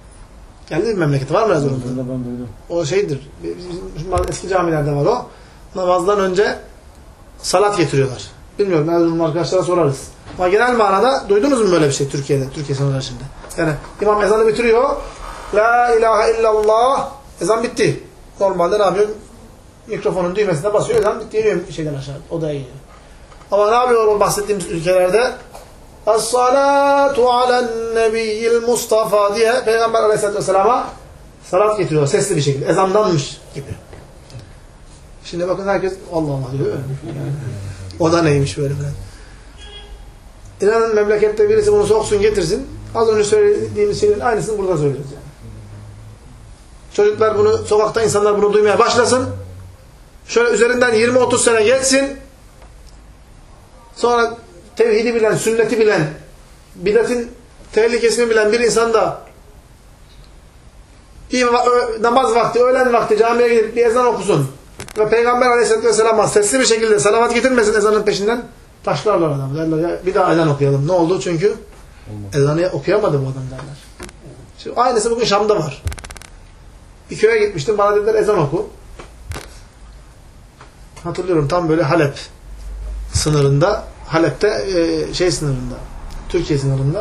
Geldi mi memlekete? Var mı Erzurum'da? Ben duydum. O şeydir. Eski camilerde var o. namazdan önce salat getiriyorlar. Bilmiyorum, Erzurum arkadaşlara sorarız. Ama genel manada duydunuz mu böyle bir şey Türkiye'de, Türkiye sınırları şimdi? Yani imam ezanı bitiriyor. La ilahe illallah. Ezan bitti. Normalde ne yapıyor? Mikrofonun düğmesine basıyor. Ezan bitti. Geliyor şeyden aşağı. Odaya geliyor. Ama ne yapıyor o bahsettiğimiz ülkelerde? Es-salatu alen nebiyyil Mustafa diye Peygamber Aleyhisselatü Vesselam'a salat getiriyor. Sesli bir şekilde. Ezandanmış gibi. Şimdi bakın herkes Allah Allah diyor. Yani, o da neymiş böyle falan. İnanın memlekette birisi bunu soksun getirsin. Az önce söylediğimiz şeyin aynısını burada söylüyoruz yani. Çocuklar bunu, sokakta insanlar bunu duymaya başlasın. Şöyle üzerinden 20-30 sene geçsin. Sonra tevhidi bilen, sünneti bilen, bidatin tehlikesini bilen bir insan da bir namaz vakti, öğlen vakti camiye gidip bir ezan okusun ve Peygamber Aleyhisselatü Vesselam'a sesli bir şekilde salavat getirmesin ezanın peşinden, taşlarlar adamı. Derler ya, bir daha ezan okuyalım. Ne oldu? Çünkü ezanı okuyamadı bu adam derler. Şimdi aynısı bugün Şam'da var. Bir köye gitmiştim. Bana dediler ezan oku. Hatırlıyorum tam böyle Halep sınırında. Halep'te sınırında. Türkiye sınırında.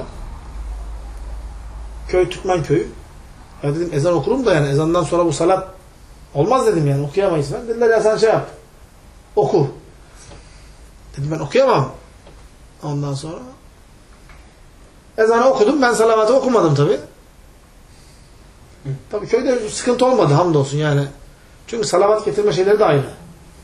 Köy Türkmen köyü. Ya dedim ezan okurum da yani ezandan sonra bu salat olmaz dedim yani okuyamayız ben. Dediler ya sen şey yap. Oku. Dedim ben okuyamam. Ondan sonra ezanı okudum. Ben salavatı okumadım tabi. Tabi köyde sıkıntı olmadı hamdolsun yani. Çünkü salavat getirme şeyleri de ayrı.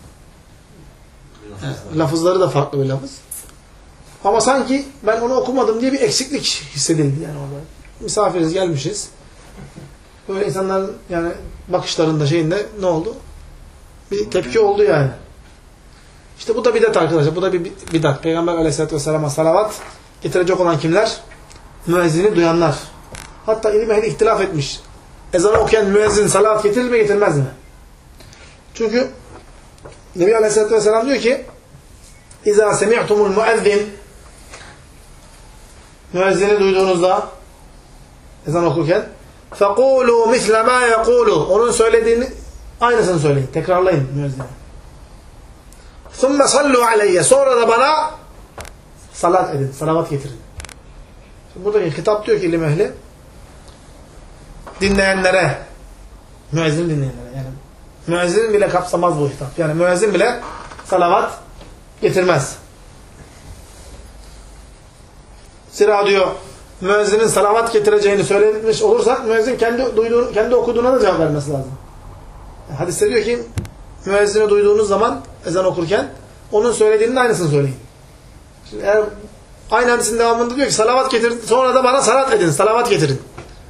Lafızları da farklı bir lafız. Ama sanki ben onu okumadım diye bir eksiklik hissedildi yani orada. Misafiriz, gelmişiz. Böyle insanların yani bakışlarında şeyinde ne oldu? Bir tepki oldu yani. İşte bu da bidat arkadaşlar. Bu da bir bidat. Peygamber Aleyhisselatü Vesselam'a salavat getirecek olan kimler? Müezzini duyanlar. Hatta ilim ehli ihtilaf etmiş. Ezanı okuyan müezzin salavat getirir mi getirmez mi? Çünkü Nebi Aleyhisselatü Vesselam diyor ki İzâ semi'tumul muezzin müezzini duyduğunuzda ezan okurken فَقُولُوا مِثْلَ مَا يَقُولُوا onun söylediğini aynısını söyleyin. Tekrarlayın müezzini. ثُمَّ صَلُّوا عَلَيَّ sonra da bana salat edin. Salavat getirin. Şimdi buradaki kitap diyor ki ilim ehli dinleyenlere müezzin dinleyenlere yani müezzin bile kapsamaz bu hitap. Yani müezzin bile salavat getirmez. Zira diyor müezzinin salavat getireceğini söylemiş olursak müezzin kendi okuduğuna da cevap vermesi lazım. Hadiste diyor ki müezzini duyduğunuz zaman ezan okurken onun söylediğinin aynısını söyleyin. Şimdi eğer aynı hadisin devamında diyor ki salavat getirin sonra da bana salat edin. Salavat getirin.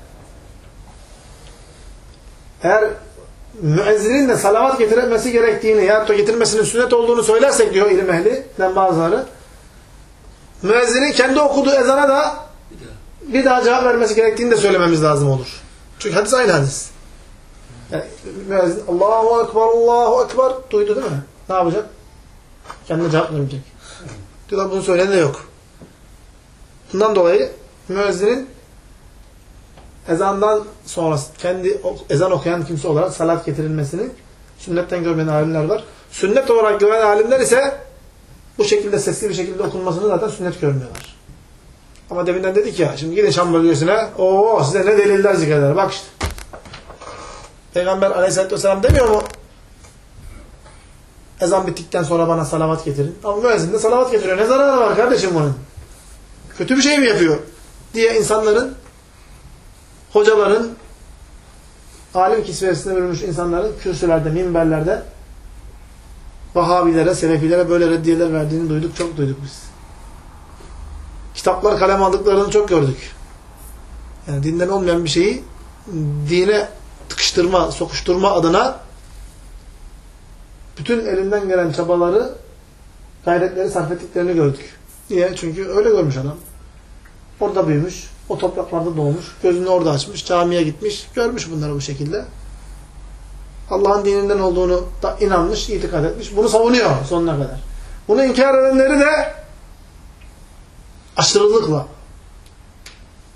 Eğer müezzinin de salavat getirmesi gerektiğini ya da getirmesinin sünnet olduğunu söylersek diyor ilim ehlinden bazıları müezzinin kendi okuduğu ezana da bir daha cevap vermesi gerektiğini de söylememiz lazım olur. Çünkü hadis aynı hadis. Yani müezzin Allahu Ekber, Allahu Ekber duydu değil mi? Ne yapacak? Kendine cevap vermeyecek. Diyorlar bunu söyleyen de yok. Bundan dolayı müezzinin ezandan sonra kendi ezan okuyan kimse olarak salat getirilmesini sünnetten görmeyen alimler var. Sünnet olarak gören alimler ise bu şekilde sesli bir şekilde okunmasını zaten sünnet görmüyorlar. Ama deminden dedik ya şimdi gidin Şam bölgesine size ne deliller zikreder. Bak işte. Peygamber Aleyhisselatü Vesselam demiyor mu? Ezan bittikten sonra bana salavat getirin. Ama müezzin de salavat getiriyor. Ne zararı var kardeşim bunun? Kötü bir şey mi yapıyor? Diye insanların hocaların alim kisvesine bölünmüş insanların kürsülerde, minberlerde Vahabilere, Selefilere böyle reddiyeler verdiğini duyduk. Çok duyduk biz. Kitaplar kalem aldıklarını çok gördük. Yani dinden olmayan bir şeyi dine tıkıştırma, sokuşturma adına bütün elinden gelen çabaları, gayretleri sarf ettiklerini gördük. Niye? Çünkü öyle görmüş adam. Orada büyümüş, o topraklarda doğmuş, gözünü orada açmış, camiye gitmiş, görmüş bunları bu şekilde. Allah'ın dininden olduğunu da inanmış, itikad etmiş. Bunu savunuyor sonuna kadar. Bunu inkar edenleri de aşırılıkla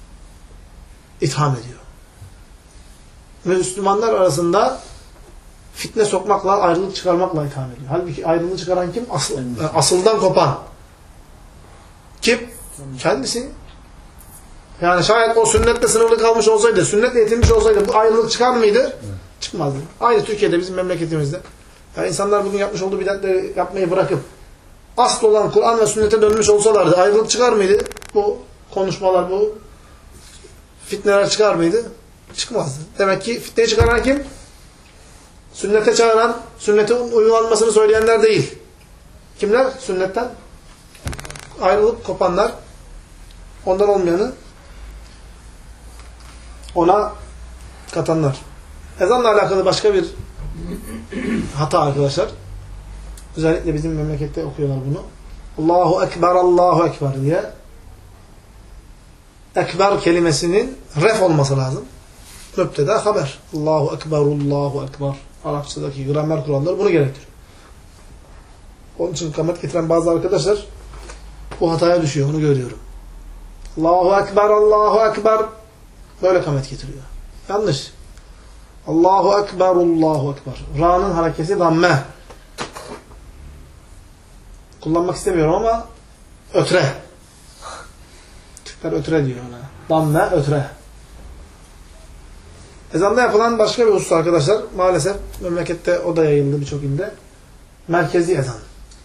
itham ediyor. Müslümanlar arasında fitne sokmakla, ayrılık çıkarmakla itham ediyor. Halbuki ayrılığı çıkaran kim? Asıldan kopan. Kim? Kendisi. Yani şayet o sünnetle sınırlı kalmış olsaydı, sünnetle yetinmiş olsaydı bu ayrılık çıkar mıydı? Evet. Çıkmazdı. Aynı Türkiye'de, bizim memleketimizde. Yani insanlar bugün yapmış olduğu bidatleri yapmayı bırakıp asıl olan Kur'an ve sünnete dönmüş olsalardı ayrılık çıkar mıydı? Bu konuşmalar, bu fitneler çıkar mıydı? Çıkmazdı. Demek ki fitneyi çıkaran kim? Sünnete çağıran, sünnetin uygulanmasını söyleyenler değil. Kimler? Sünnetten ayrılıp kopanlar, ondan olmayanı ona katanlar. Ezanla alakalı başka bir hata arkadaşlar. Özellikle bizim memlekette okuyorlar bunu. Allahu Ekber, Allahu Ekber diye. Ekber kelimesinin ref olması lazım. Mübteda haber. Allahu Ekber, Allahu Ekber. Arapçadaki gramer kuralları bunu gerektiriyor. Onun için kamet getiren bazı arkadaşlar bu hataya düşüyor. Onu görüyorum. Allahu Ekber, Allahu Ekber. Böyle kamet getiriyor. Yanlış. Allahu Ekber, Allahu Ekber. Ra'nın harekesi damme. Kullanmak istemiyorum ama ötre. Türkler ötre diyor ona. Damme, ötre. Ezanda yapılan başka bir husus arkadaşlar. Maalesef memlekette o da yayıldı birçok ilde. Merkezi ezan.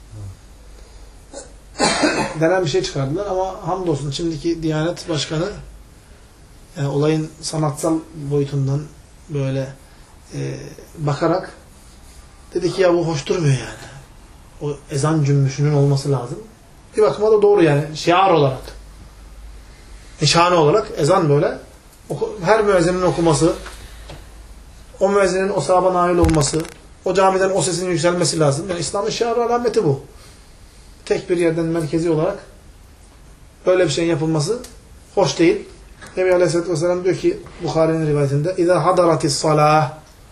Denen bir şey çıkardılar ama hamdolsun şimdiki Diyanet Başkanı yani olayın sanatsal boyutundan böyle bakarak dedi ki ya bu hoş durmuyor yani. O ezan cümbüşünün olması lazım. Bir bakıma da doğru yani. Şiar olarak. Nişane olarak ezan böyle. Her müezzinin okuması, o müezzinin o sahaba nail olması, o camiden o sesin yükselmesi lazım. Yani İslam'ın şiarı alameti bu. Tek bir yerden merkezi olarak böyle bir şeyin yapılması hoş değil. Nebi Aleyhisselatü Vesselam diyor ki Bukhari'nin rivayetinde اِذَا حَضَرَتِ الصَّلَاةِ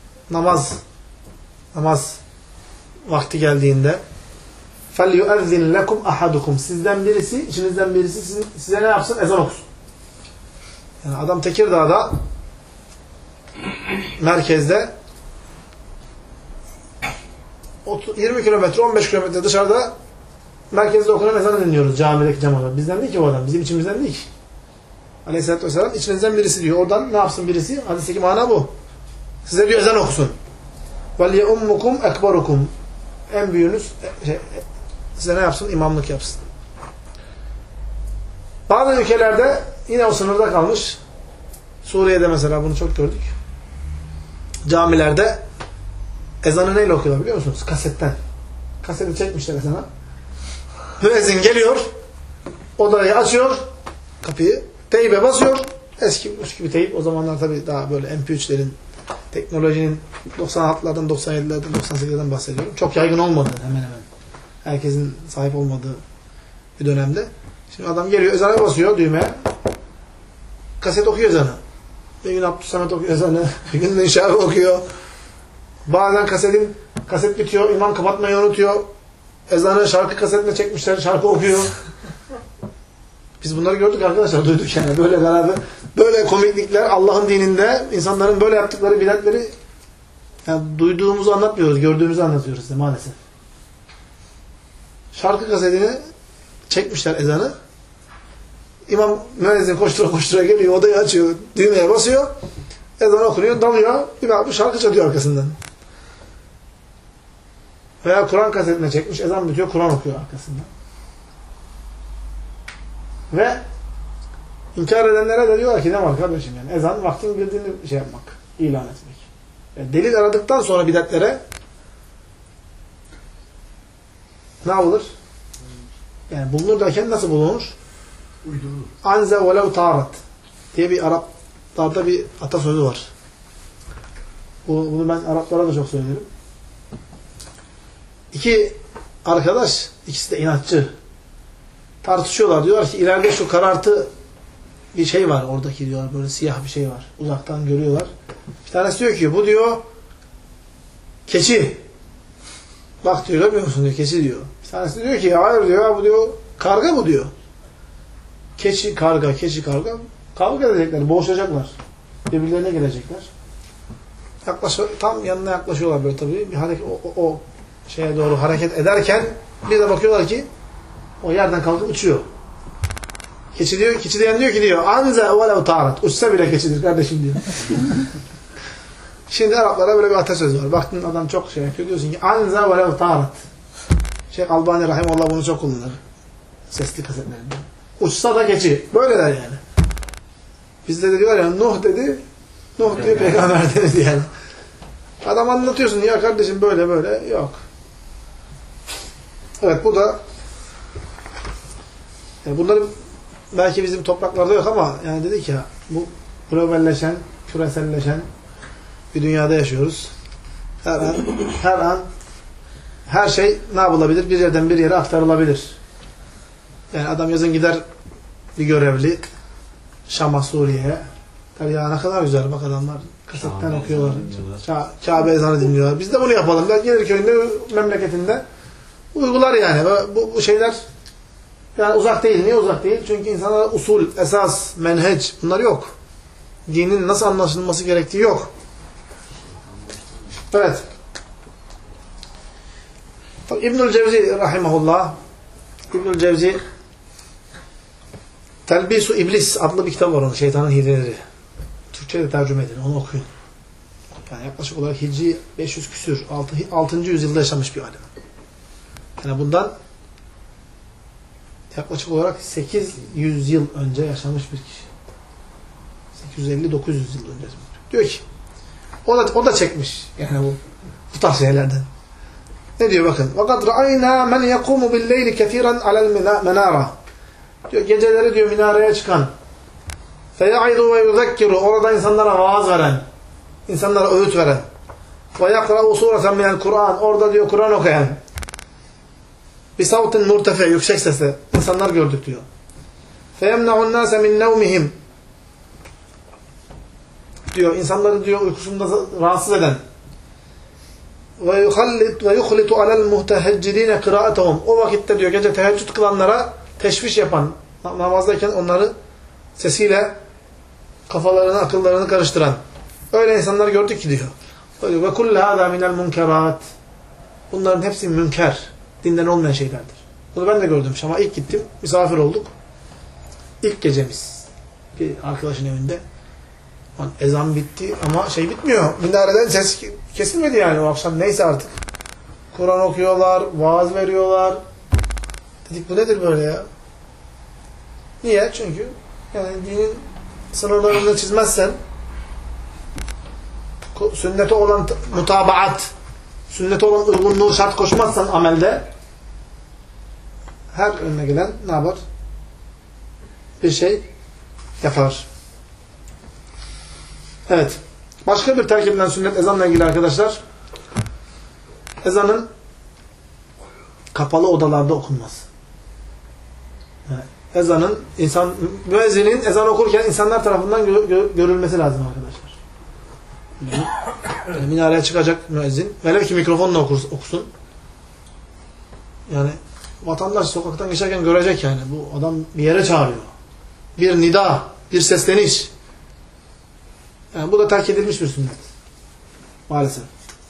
Namaz vakti geldiğinde فَلْيُؤَذِّنْ لَكُمْ أَحَدُكُمْ Sizden birisi, içinizden birisi size ne yapsın? Ezan okusun. Yani adam Tekirdağ'da merkezde 20 kilometre, 15 kilometre dışarıda merkezde okunan ezanı dinliyoruz camideki cemaat. Bizden değil ki o adam. Bizim içimizden değil ki. Aleyhisselatü Vesselam içinizden birisi diyor. Oradan ne yapsın birisi? Hadisteki mana bu. Size diyor ezan okusun. وَلْيَؤُمُّكُمْ اَكْبَرُكُمْ En büyüğünüz size ne yapsın? İmamlık yapsın. Bazı ülkelerde yine o sınırda kalmış. Suriye'de mesela bunu çok gördük. Camilerde ezanı neyle okuyorlar biliyor musunuz? Kasetten. Kaseti çekmişler ezana. Müezzin geliyor. Odayı açıyor. Kapıyı. Teybe basıyor. Eski bir teyip. O zamanlar tabii daha böyle MP3'lerin teknolojinin 96'lardan, 97'lerden, 98'lerden bahsediyorum. Çok yaygın olmadı hemen hemen. Herkesin sahip olmadığı bir dönemde. Şimdi adam geliyor, ezana basıyor düğmeye. Kaset okuyor ezanı. Bir gün Abdülsamet okuyor ezanı. Bir gün Nişabi okuyor. Bazen kaset bitiyor. İmam kapatmayı unutuyor. Ezanı şarkı kasetine çekmişler. Şarkı okuyor. Biz bunları gördük arkadaşlar. Duyduk yani. Böyle beraber. Böyle komiklikler Allah'ın dininde insanların böyle yaptıkları bidatleri yani duyduğumuzu anlatmıyoruz. Gördüğümüzü anlatıyoruz size maalesef. Şarkı kasetini çekmişler ezanı. İmam müezzin koştura koştura geliyor. Odayı açıyor. Düğmeye basıyor. Ezan okunuyor. Dalıyor. Bir bakmış şarkı çalıyor arkasından. Veya Kur'an kasetine çekmiş. Ezan bitiyor. Kur'an okuyor arkasından. Ve inkar edenlere de diyorlar ki ne var kardeşim yani ezan vaktin girdiğini şey yapmak, ilan etmek. Yani delil aradıktan sonra bidatlere ne yapılır? Yani bulunur derken nasıl bulunur? Uydurulur. Anze velev tarat diye bir Araplarda bir atasözü var. Bunu ben Araplara da çok söylerim. İki arkadaş, ikisi de inatçı. Tartışıyorlar. Diyorlar ki ileride şu karartı bir şey var oradaki diyorlar. Böyle siyah bir şey var. Uzaktan görüyorlar. Bir tanesi diyor ki bu diyor keçi. Bak diyor görmüyor musun diyor. Keçi diyor. Bir tanesi diyor ki hayır diyor bu diyor karga bu diyor. Keçi karga kavga edecekler. Boğuşacaklar. Birbirlerine gelecekler. tam yanına yaklaşıyorlar böyle tabii. Bir hareket, o şeye doğru hareket ederken bir de bakıyorlar ki o yerden kalkıp uçuyor. Keçi diyen diyor ki diyor anze velev tarat. Uçsa bile keçidir kardeşim diyor. Şimdi Araplara böyle bir atasöz var. Baktın adam çok şey yapıyor. Diyorsun ki anze velev tarat. Şeyh Albani Rahimullah bunu çok kullanır. Sesli kasetlerinde. Uçsa da keçi. Böyleler yani. Bizde de diyorlar ya Nuh dedi. Nuh diyor peygamber dedi yani. Adam anlatıyorsun ya kardeşim böyle böyle. Yok. Evet bu da yani bunları belki bizim topraklarda yok ama yani dedik ya bu globalleşen, küreselleşen bir dünyada yaşıyoruz. Her an her şey ne yapılabilir? Bir yerden bir yere aktarılabilir. Yani adam yazın gider bir görevli Şam'a, Suriye'ye. Ya ne kadar güzel bak adamlar kasetten okuyorlar. Kabe ezanı dinliyorlar. Biz de bunu yapalım. Ben gelir köyünde, memleketinde uygular yani. Bu şeyler yani uzak değil. Niye uzak değil? Çünkü insanlara usul, esas, menheç bunlar yok. Dinin nasıl anlaşılması gerektiği yok. Evet. İbnül Cevzi rahimahullah İbnül Cevzi Telbisu İblis adlı bir kitap var onun. Şeytanın hileleri. Türkçe'de tercüme edin. Onu okuyun. Yani yaklaşık olarak Hicri 500 küsür 6. yüzyılda yaşamış bir alim. Yani bundan yaklaşık olarak 800 yıl önce yaşamış bir kişi. 850-900 yıl önce. Diyor ki o da çekmiş. Yani bu tarz şeylerden. Ne diyor bakın. وَقَدْ رَأَيْنَا مَنْ يَقُومُ بِالْلَيْلِ كَثِيرًا عَلَى الْمَنَارَةِ diyor geceleri diyor minareye çıkan فَيَعِذُ وَيُذَكِّرُ orada insanlara vaaz veren, insanlara öğüt veren وَيَقْرَأُ سُورَةً مِنَ الْقُرْآنِ orada diyor Kur'an okuyan بِسَوْتٍ مُرْتَفِعٍ yüksek sesle insanlar gördük diyor. فَيَمْنَعُ النَّاسَ مِنْ نَوْمِهِمْ diyor insanları diyor uykusunda rahatsız eden وَيُخْلِطُ عَلَى الْمُهْتَهَجِّد۪ينَ قِرَاءَتَهُمْ o vakitte diyor gece teheccüd kılanlara teşviş yapan, namazdayken onları sesiyle kafalarını, akıllarını karıştıran öyle insanlar gördük ki diyor. وَكُلَّ هَذَا مِنَ الْمُنْكَرَاتِ bunların hepsi münker, dinden olmayan şeylerdir. Bunu ben de gördüm. Şam'a ilk gittim, misafir olduk. İlk gecemiz bir arkadaşın evinde. Ezan bitti ama şey bitmiyor. Minareden ses kesilmedi yani o akşam. Neyse artık. Kur'an okuyorlar, vaaz veriyorlar. Dedik bu nedir böyle ya? Niye? Çünkü yani dinin sınırlarını çizmezsen sünnete olan mutabaat, sünnete olan uygunluğu şart koşmazsan amelde her önüne gelen ne yapar? Bir şey yapar. Evet. Başka bir terk edilen sünnet ezanla ilgili arkadaşlar. Ezanın kapalı odalarda okunmaz. Yani ezanın müezzinin ezan okurken insanlar tarafından görülmesi lazım arkadaşlar. Yani minareye çıkacak müezzin. Velev ki mikrofonla okusun. Yani vatandaş sokaktan geçerken görecek yani. Bu adam bir yere çağırıyor. Bir nida, bir sesleniş. Yani bu da terk edilmiş bir sünnet. Maalesef.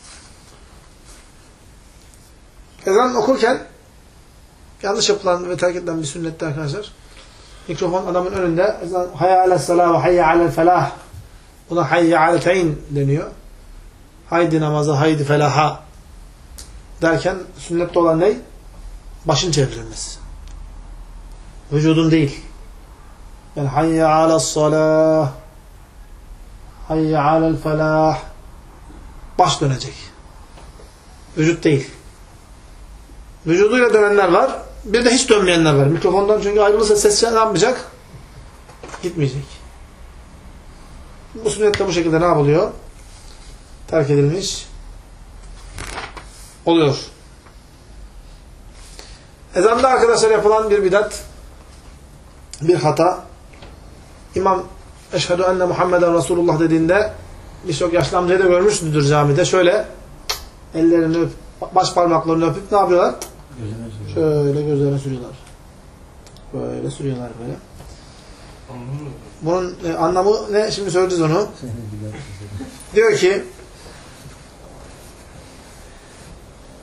Ezan okurken yanlış yapılan ve terk edilen bir sünnette arkadaşlar. Mikrofon adamın önünde ezan hayya alel salah ve hayya alel felah. Buna hayya alel feyn deniyor. Haydi namaza, haydi felaha derken sünnette olan ne? Başın çevrilmesi. Vücudun değil. Yani hayya alel salah hayya alel felah baş dönecek. Vücut değil. Vücuduyla dönenler var. Bir de hiç dönmeyenler var. Mikrofondan çünkü ayrılırsa ses ne yapmayacak? Gitmeyecek. Bu sünnette bu şekilde ne yapılıyor? Terk edilmiş oluyor. Ezanda arkadaşlar yapılan bir bidat, bir hata. İmam eşhedü enne Muhammeden Resulullah dediğinde birçok yaşlı amcayı da görmüşsündür camide. Şöyle ellerini öpüp, baş parmaklarını öpüp ne yapıyorlar? Şöyle gözlerine sürüyorlar. Böyle sürüyorlar böyle. Bunun anlamı ne? Şimdi söyleyeceğiz onu. Diyor ki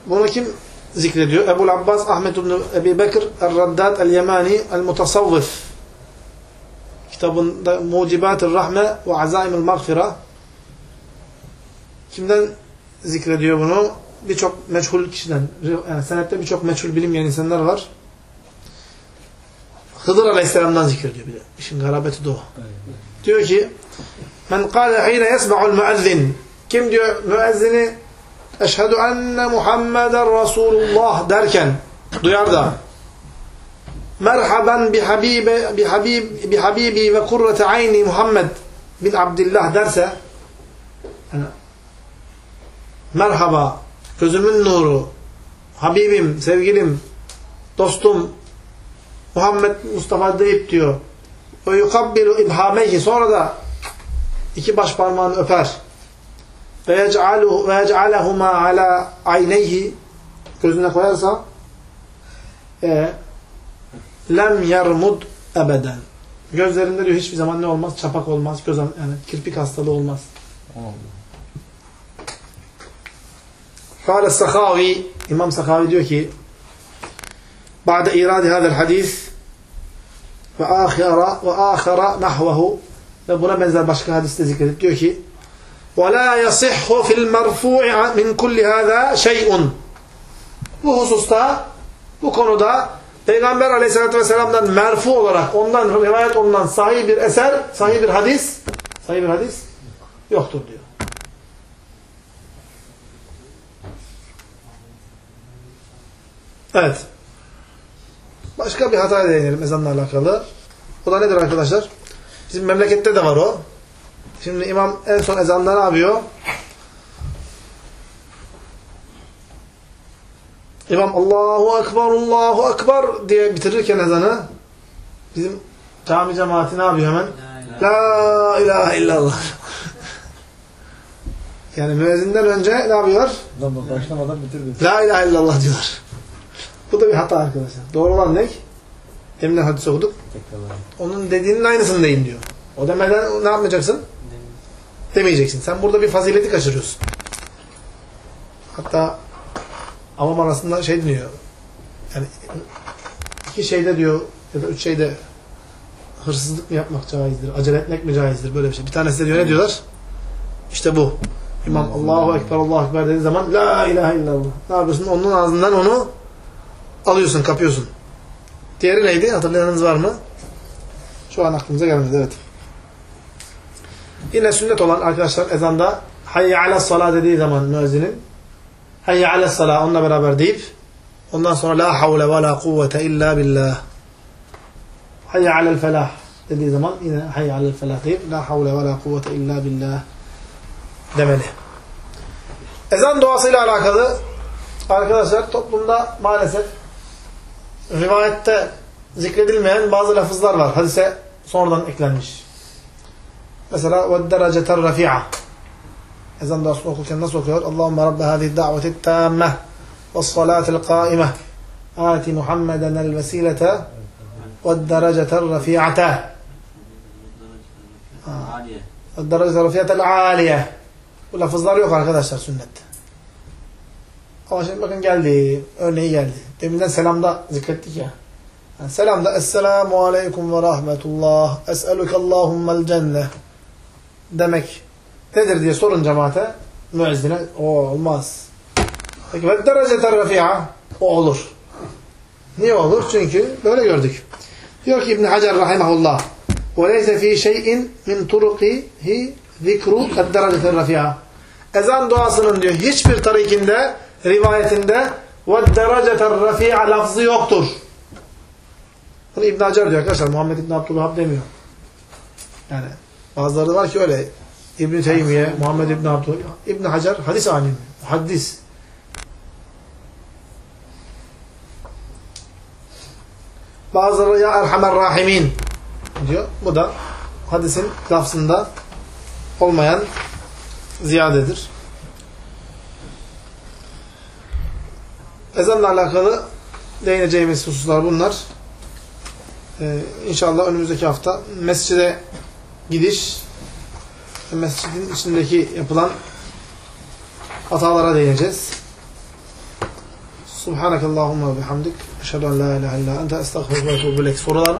Bunu kim zikrediyor? Ebu'l Abbas Ahmed ibn Ebi Bekir el-Raddad el-Yemani el-Mutasavvif kitabında Mucibat-ı Rahme ve Azaim-ül Mağfira. Kimden zikrediyor bunu? Birçok meçhul kişiden. Yani senette birçok meçhul bilinmeyen insanlar var. Hıdır Aleyhisselam'dan zikrediyor bir de. İşin garabeti de o. Diyor ki men kâle hîne yesma'ul müezzin. Kim diyor müezzini eşhedü enne Muhammeden Resulullah derken duyar da merhaben bihabibi ve kurrete ayni Muhammed bin Abdillah derse yani, merhaba gözümün nuru Habibim, sevgilim, dostum Muhammed Mustafa deyip diyor ve yukabbilu ibhameyhi sonra da iki baş parmağını öper ve yec'alehuma ala ayneyhi gözüne koyarsa lem yermud ebeden gözlerinde diyor hiçbir zaman ne olmaz? Çapak olmaz, yani kirpik hastalığı olmaz. Kâle Sakhavi İmam Sakhavi diyor ki بعد إيراد هذا الحديث وآخر نحوه ve buna benzer başka hadiste zikredip diyor ki وَلَا يَصِحُّ فِي الْمَرْفُوعِ مِنْ كُلِّ هَذَا شَيْءٌ bu hususta, bu konuda Peygamber Aleyhisselatü Vesselam'dan merfu olarak ondan rivayet olunan sahih bir eser, sahih bir hadis yoktur diyor. Evet. Başka bir hataya değinelim ezanla alakalı. O da nedir arkadaşlar? Bizim memlekette de var o. Şimdi imam en son ezanda ne yapıyor? İmam Allahu Ekber diye bitirirken ezanı bizim cami cemaati ne yapıyor hemen? La ilahe illallah. Yani müezzinden önce ne yapıyor? Başlamadan bitirdi. La ilahe illallah diyorlar. Bu da bir hata arkadaşlar. Doğru olan ne? Demin hadis okuduk. Onun dediğinin aynısını deyin diyor. O demeden ne yapmayacaksın? Demeyeceksin. Sen burada bir fazileti kaçırıyorsun. Hatta avam arasında şey deniyor. Yani iki şeyde diyor ya da üç şeyde hırsızlık mı yapmak caizdir? Acele etmek mi caizdir? Böyle bir şey. Bir tanesi de diyor ne diyorlar? İşte bu. İmam Allahu Ekber dediği zaman La ilahe illallah. Ne yapıyorsun? Onun ağzından onu alıyorsun, kapıyorsun. Diğeri neydi? Hatırlayanınız var mı? Şu an aklımıza gelmedi. Evet. Yine sünnet olan arkadaşlar ezanda hayye alessalâ dediği zaman müezzinin hayye alessalâ onunla beraber deyip ondan sonra la havle ve la kuvvete illa billah. Hayye alel felah dediği zaman yine hayye alel felah deyip la havle ve la kuvvete illa billah demeli. Ezan duasıyla alakalı arkadaşlar toplumda maalesef rivayette zikredilmeyen bazı lafızlar var. Hadise sonradan eklenmiş. Mesela وَالدَّرَجَةَ الرَّفِيعَ ezan duasını okurken nasıl okuyor? Allahümme Rabbe hâzihi da'veti tâmmeh ve's-salâtil kâimeh âti Muhammeden el-vesîlete ve'd-derecetel rafî'ate ve'd-derecetel rafî'atel âliye bu lafızlar yok arkadaşlar sünnette. Ama şimdi bakın geldi. Örneği geldi. Deminden selamda zikrettik ya. Yani selamda Esselamu Aleyküm ve Rahmetullah Es'elükallahümmel cenne demek nedir diye sorun cemaate müezzine o olmaz. Peki ve dereceter rafi'a o olur. Niye olur? Çünkü böyle gördük. Diyor ki İbn Hacer rahimahullah ve leyse fi şey'in min turuqihi zikru ed-dereceter rafi'a ezan duasının diyor hiçbir tarikinde rivayetinde وَالدَّرَجَةَ الرَّفِيعَ lafzı yoktur. Bunu İbn Hacer diyor arkadaşlar. Muhammed İbn Abdülvahhab demiyor. Yani bazıları var ki öyle. İbn Teymiye, Muhammed İbn Abdülvahhab. İbn Hacer hadis alimi. Muhaddis. Bazıları ya Erhamer Rahimin diyor. Bu da hadisin lafzında olmayan ziyadedir. Ezanla alakalı değineceğimiz hususlar bunlar. İnşallah önümüzdeki hafta mescide gidiş, mescidin içindeki yapılan hatalara değineceğiz. Subhanakallahumma ve bihamdik. Eşhedü en la ilahe illa ente estağfiruke ve etûbü ileyk. Sorular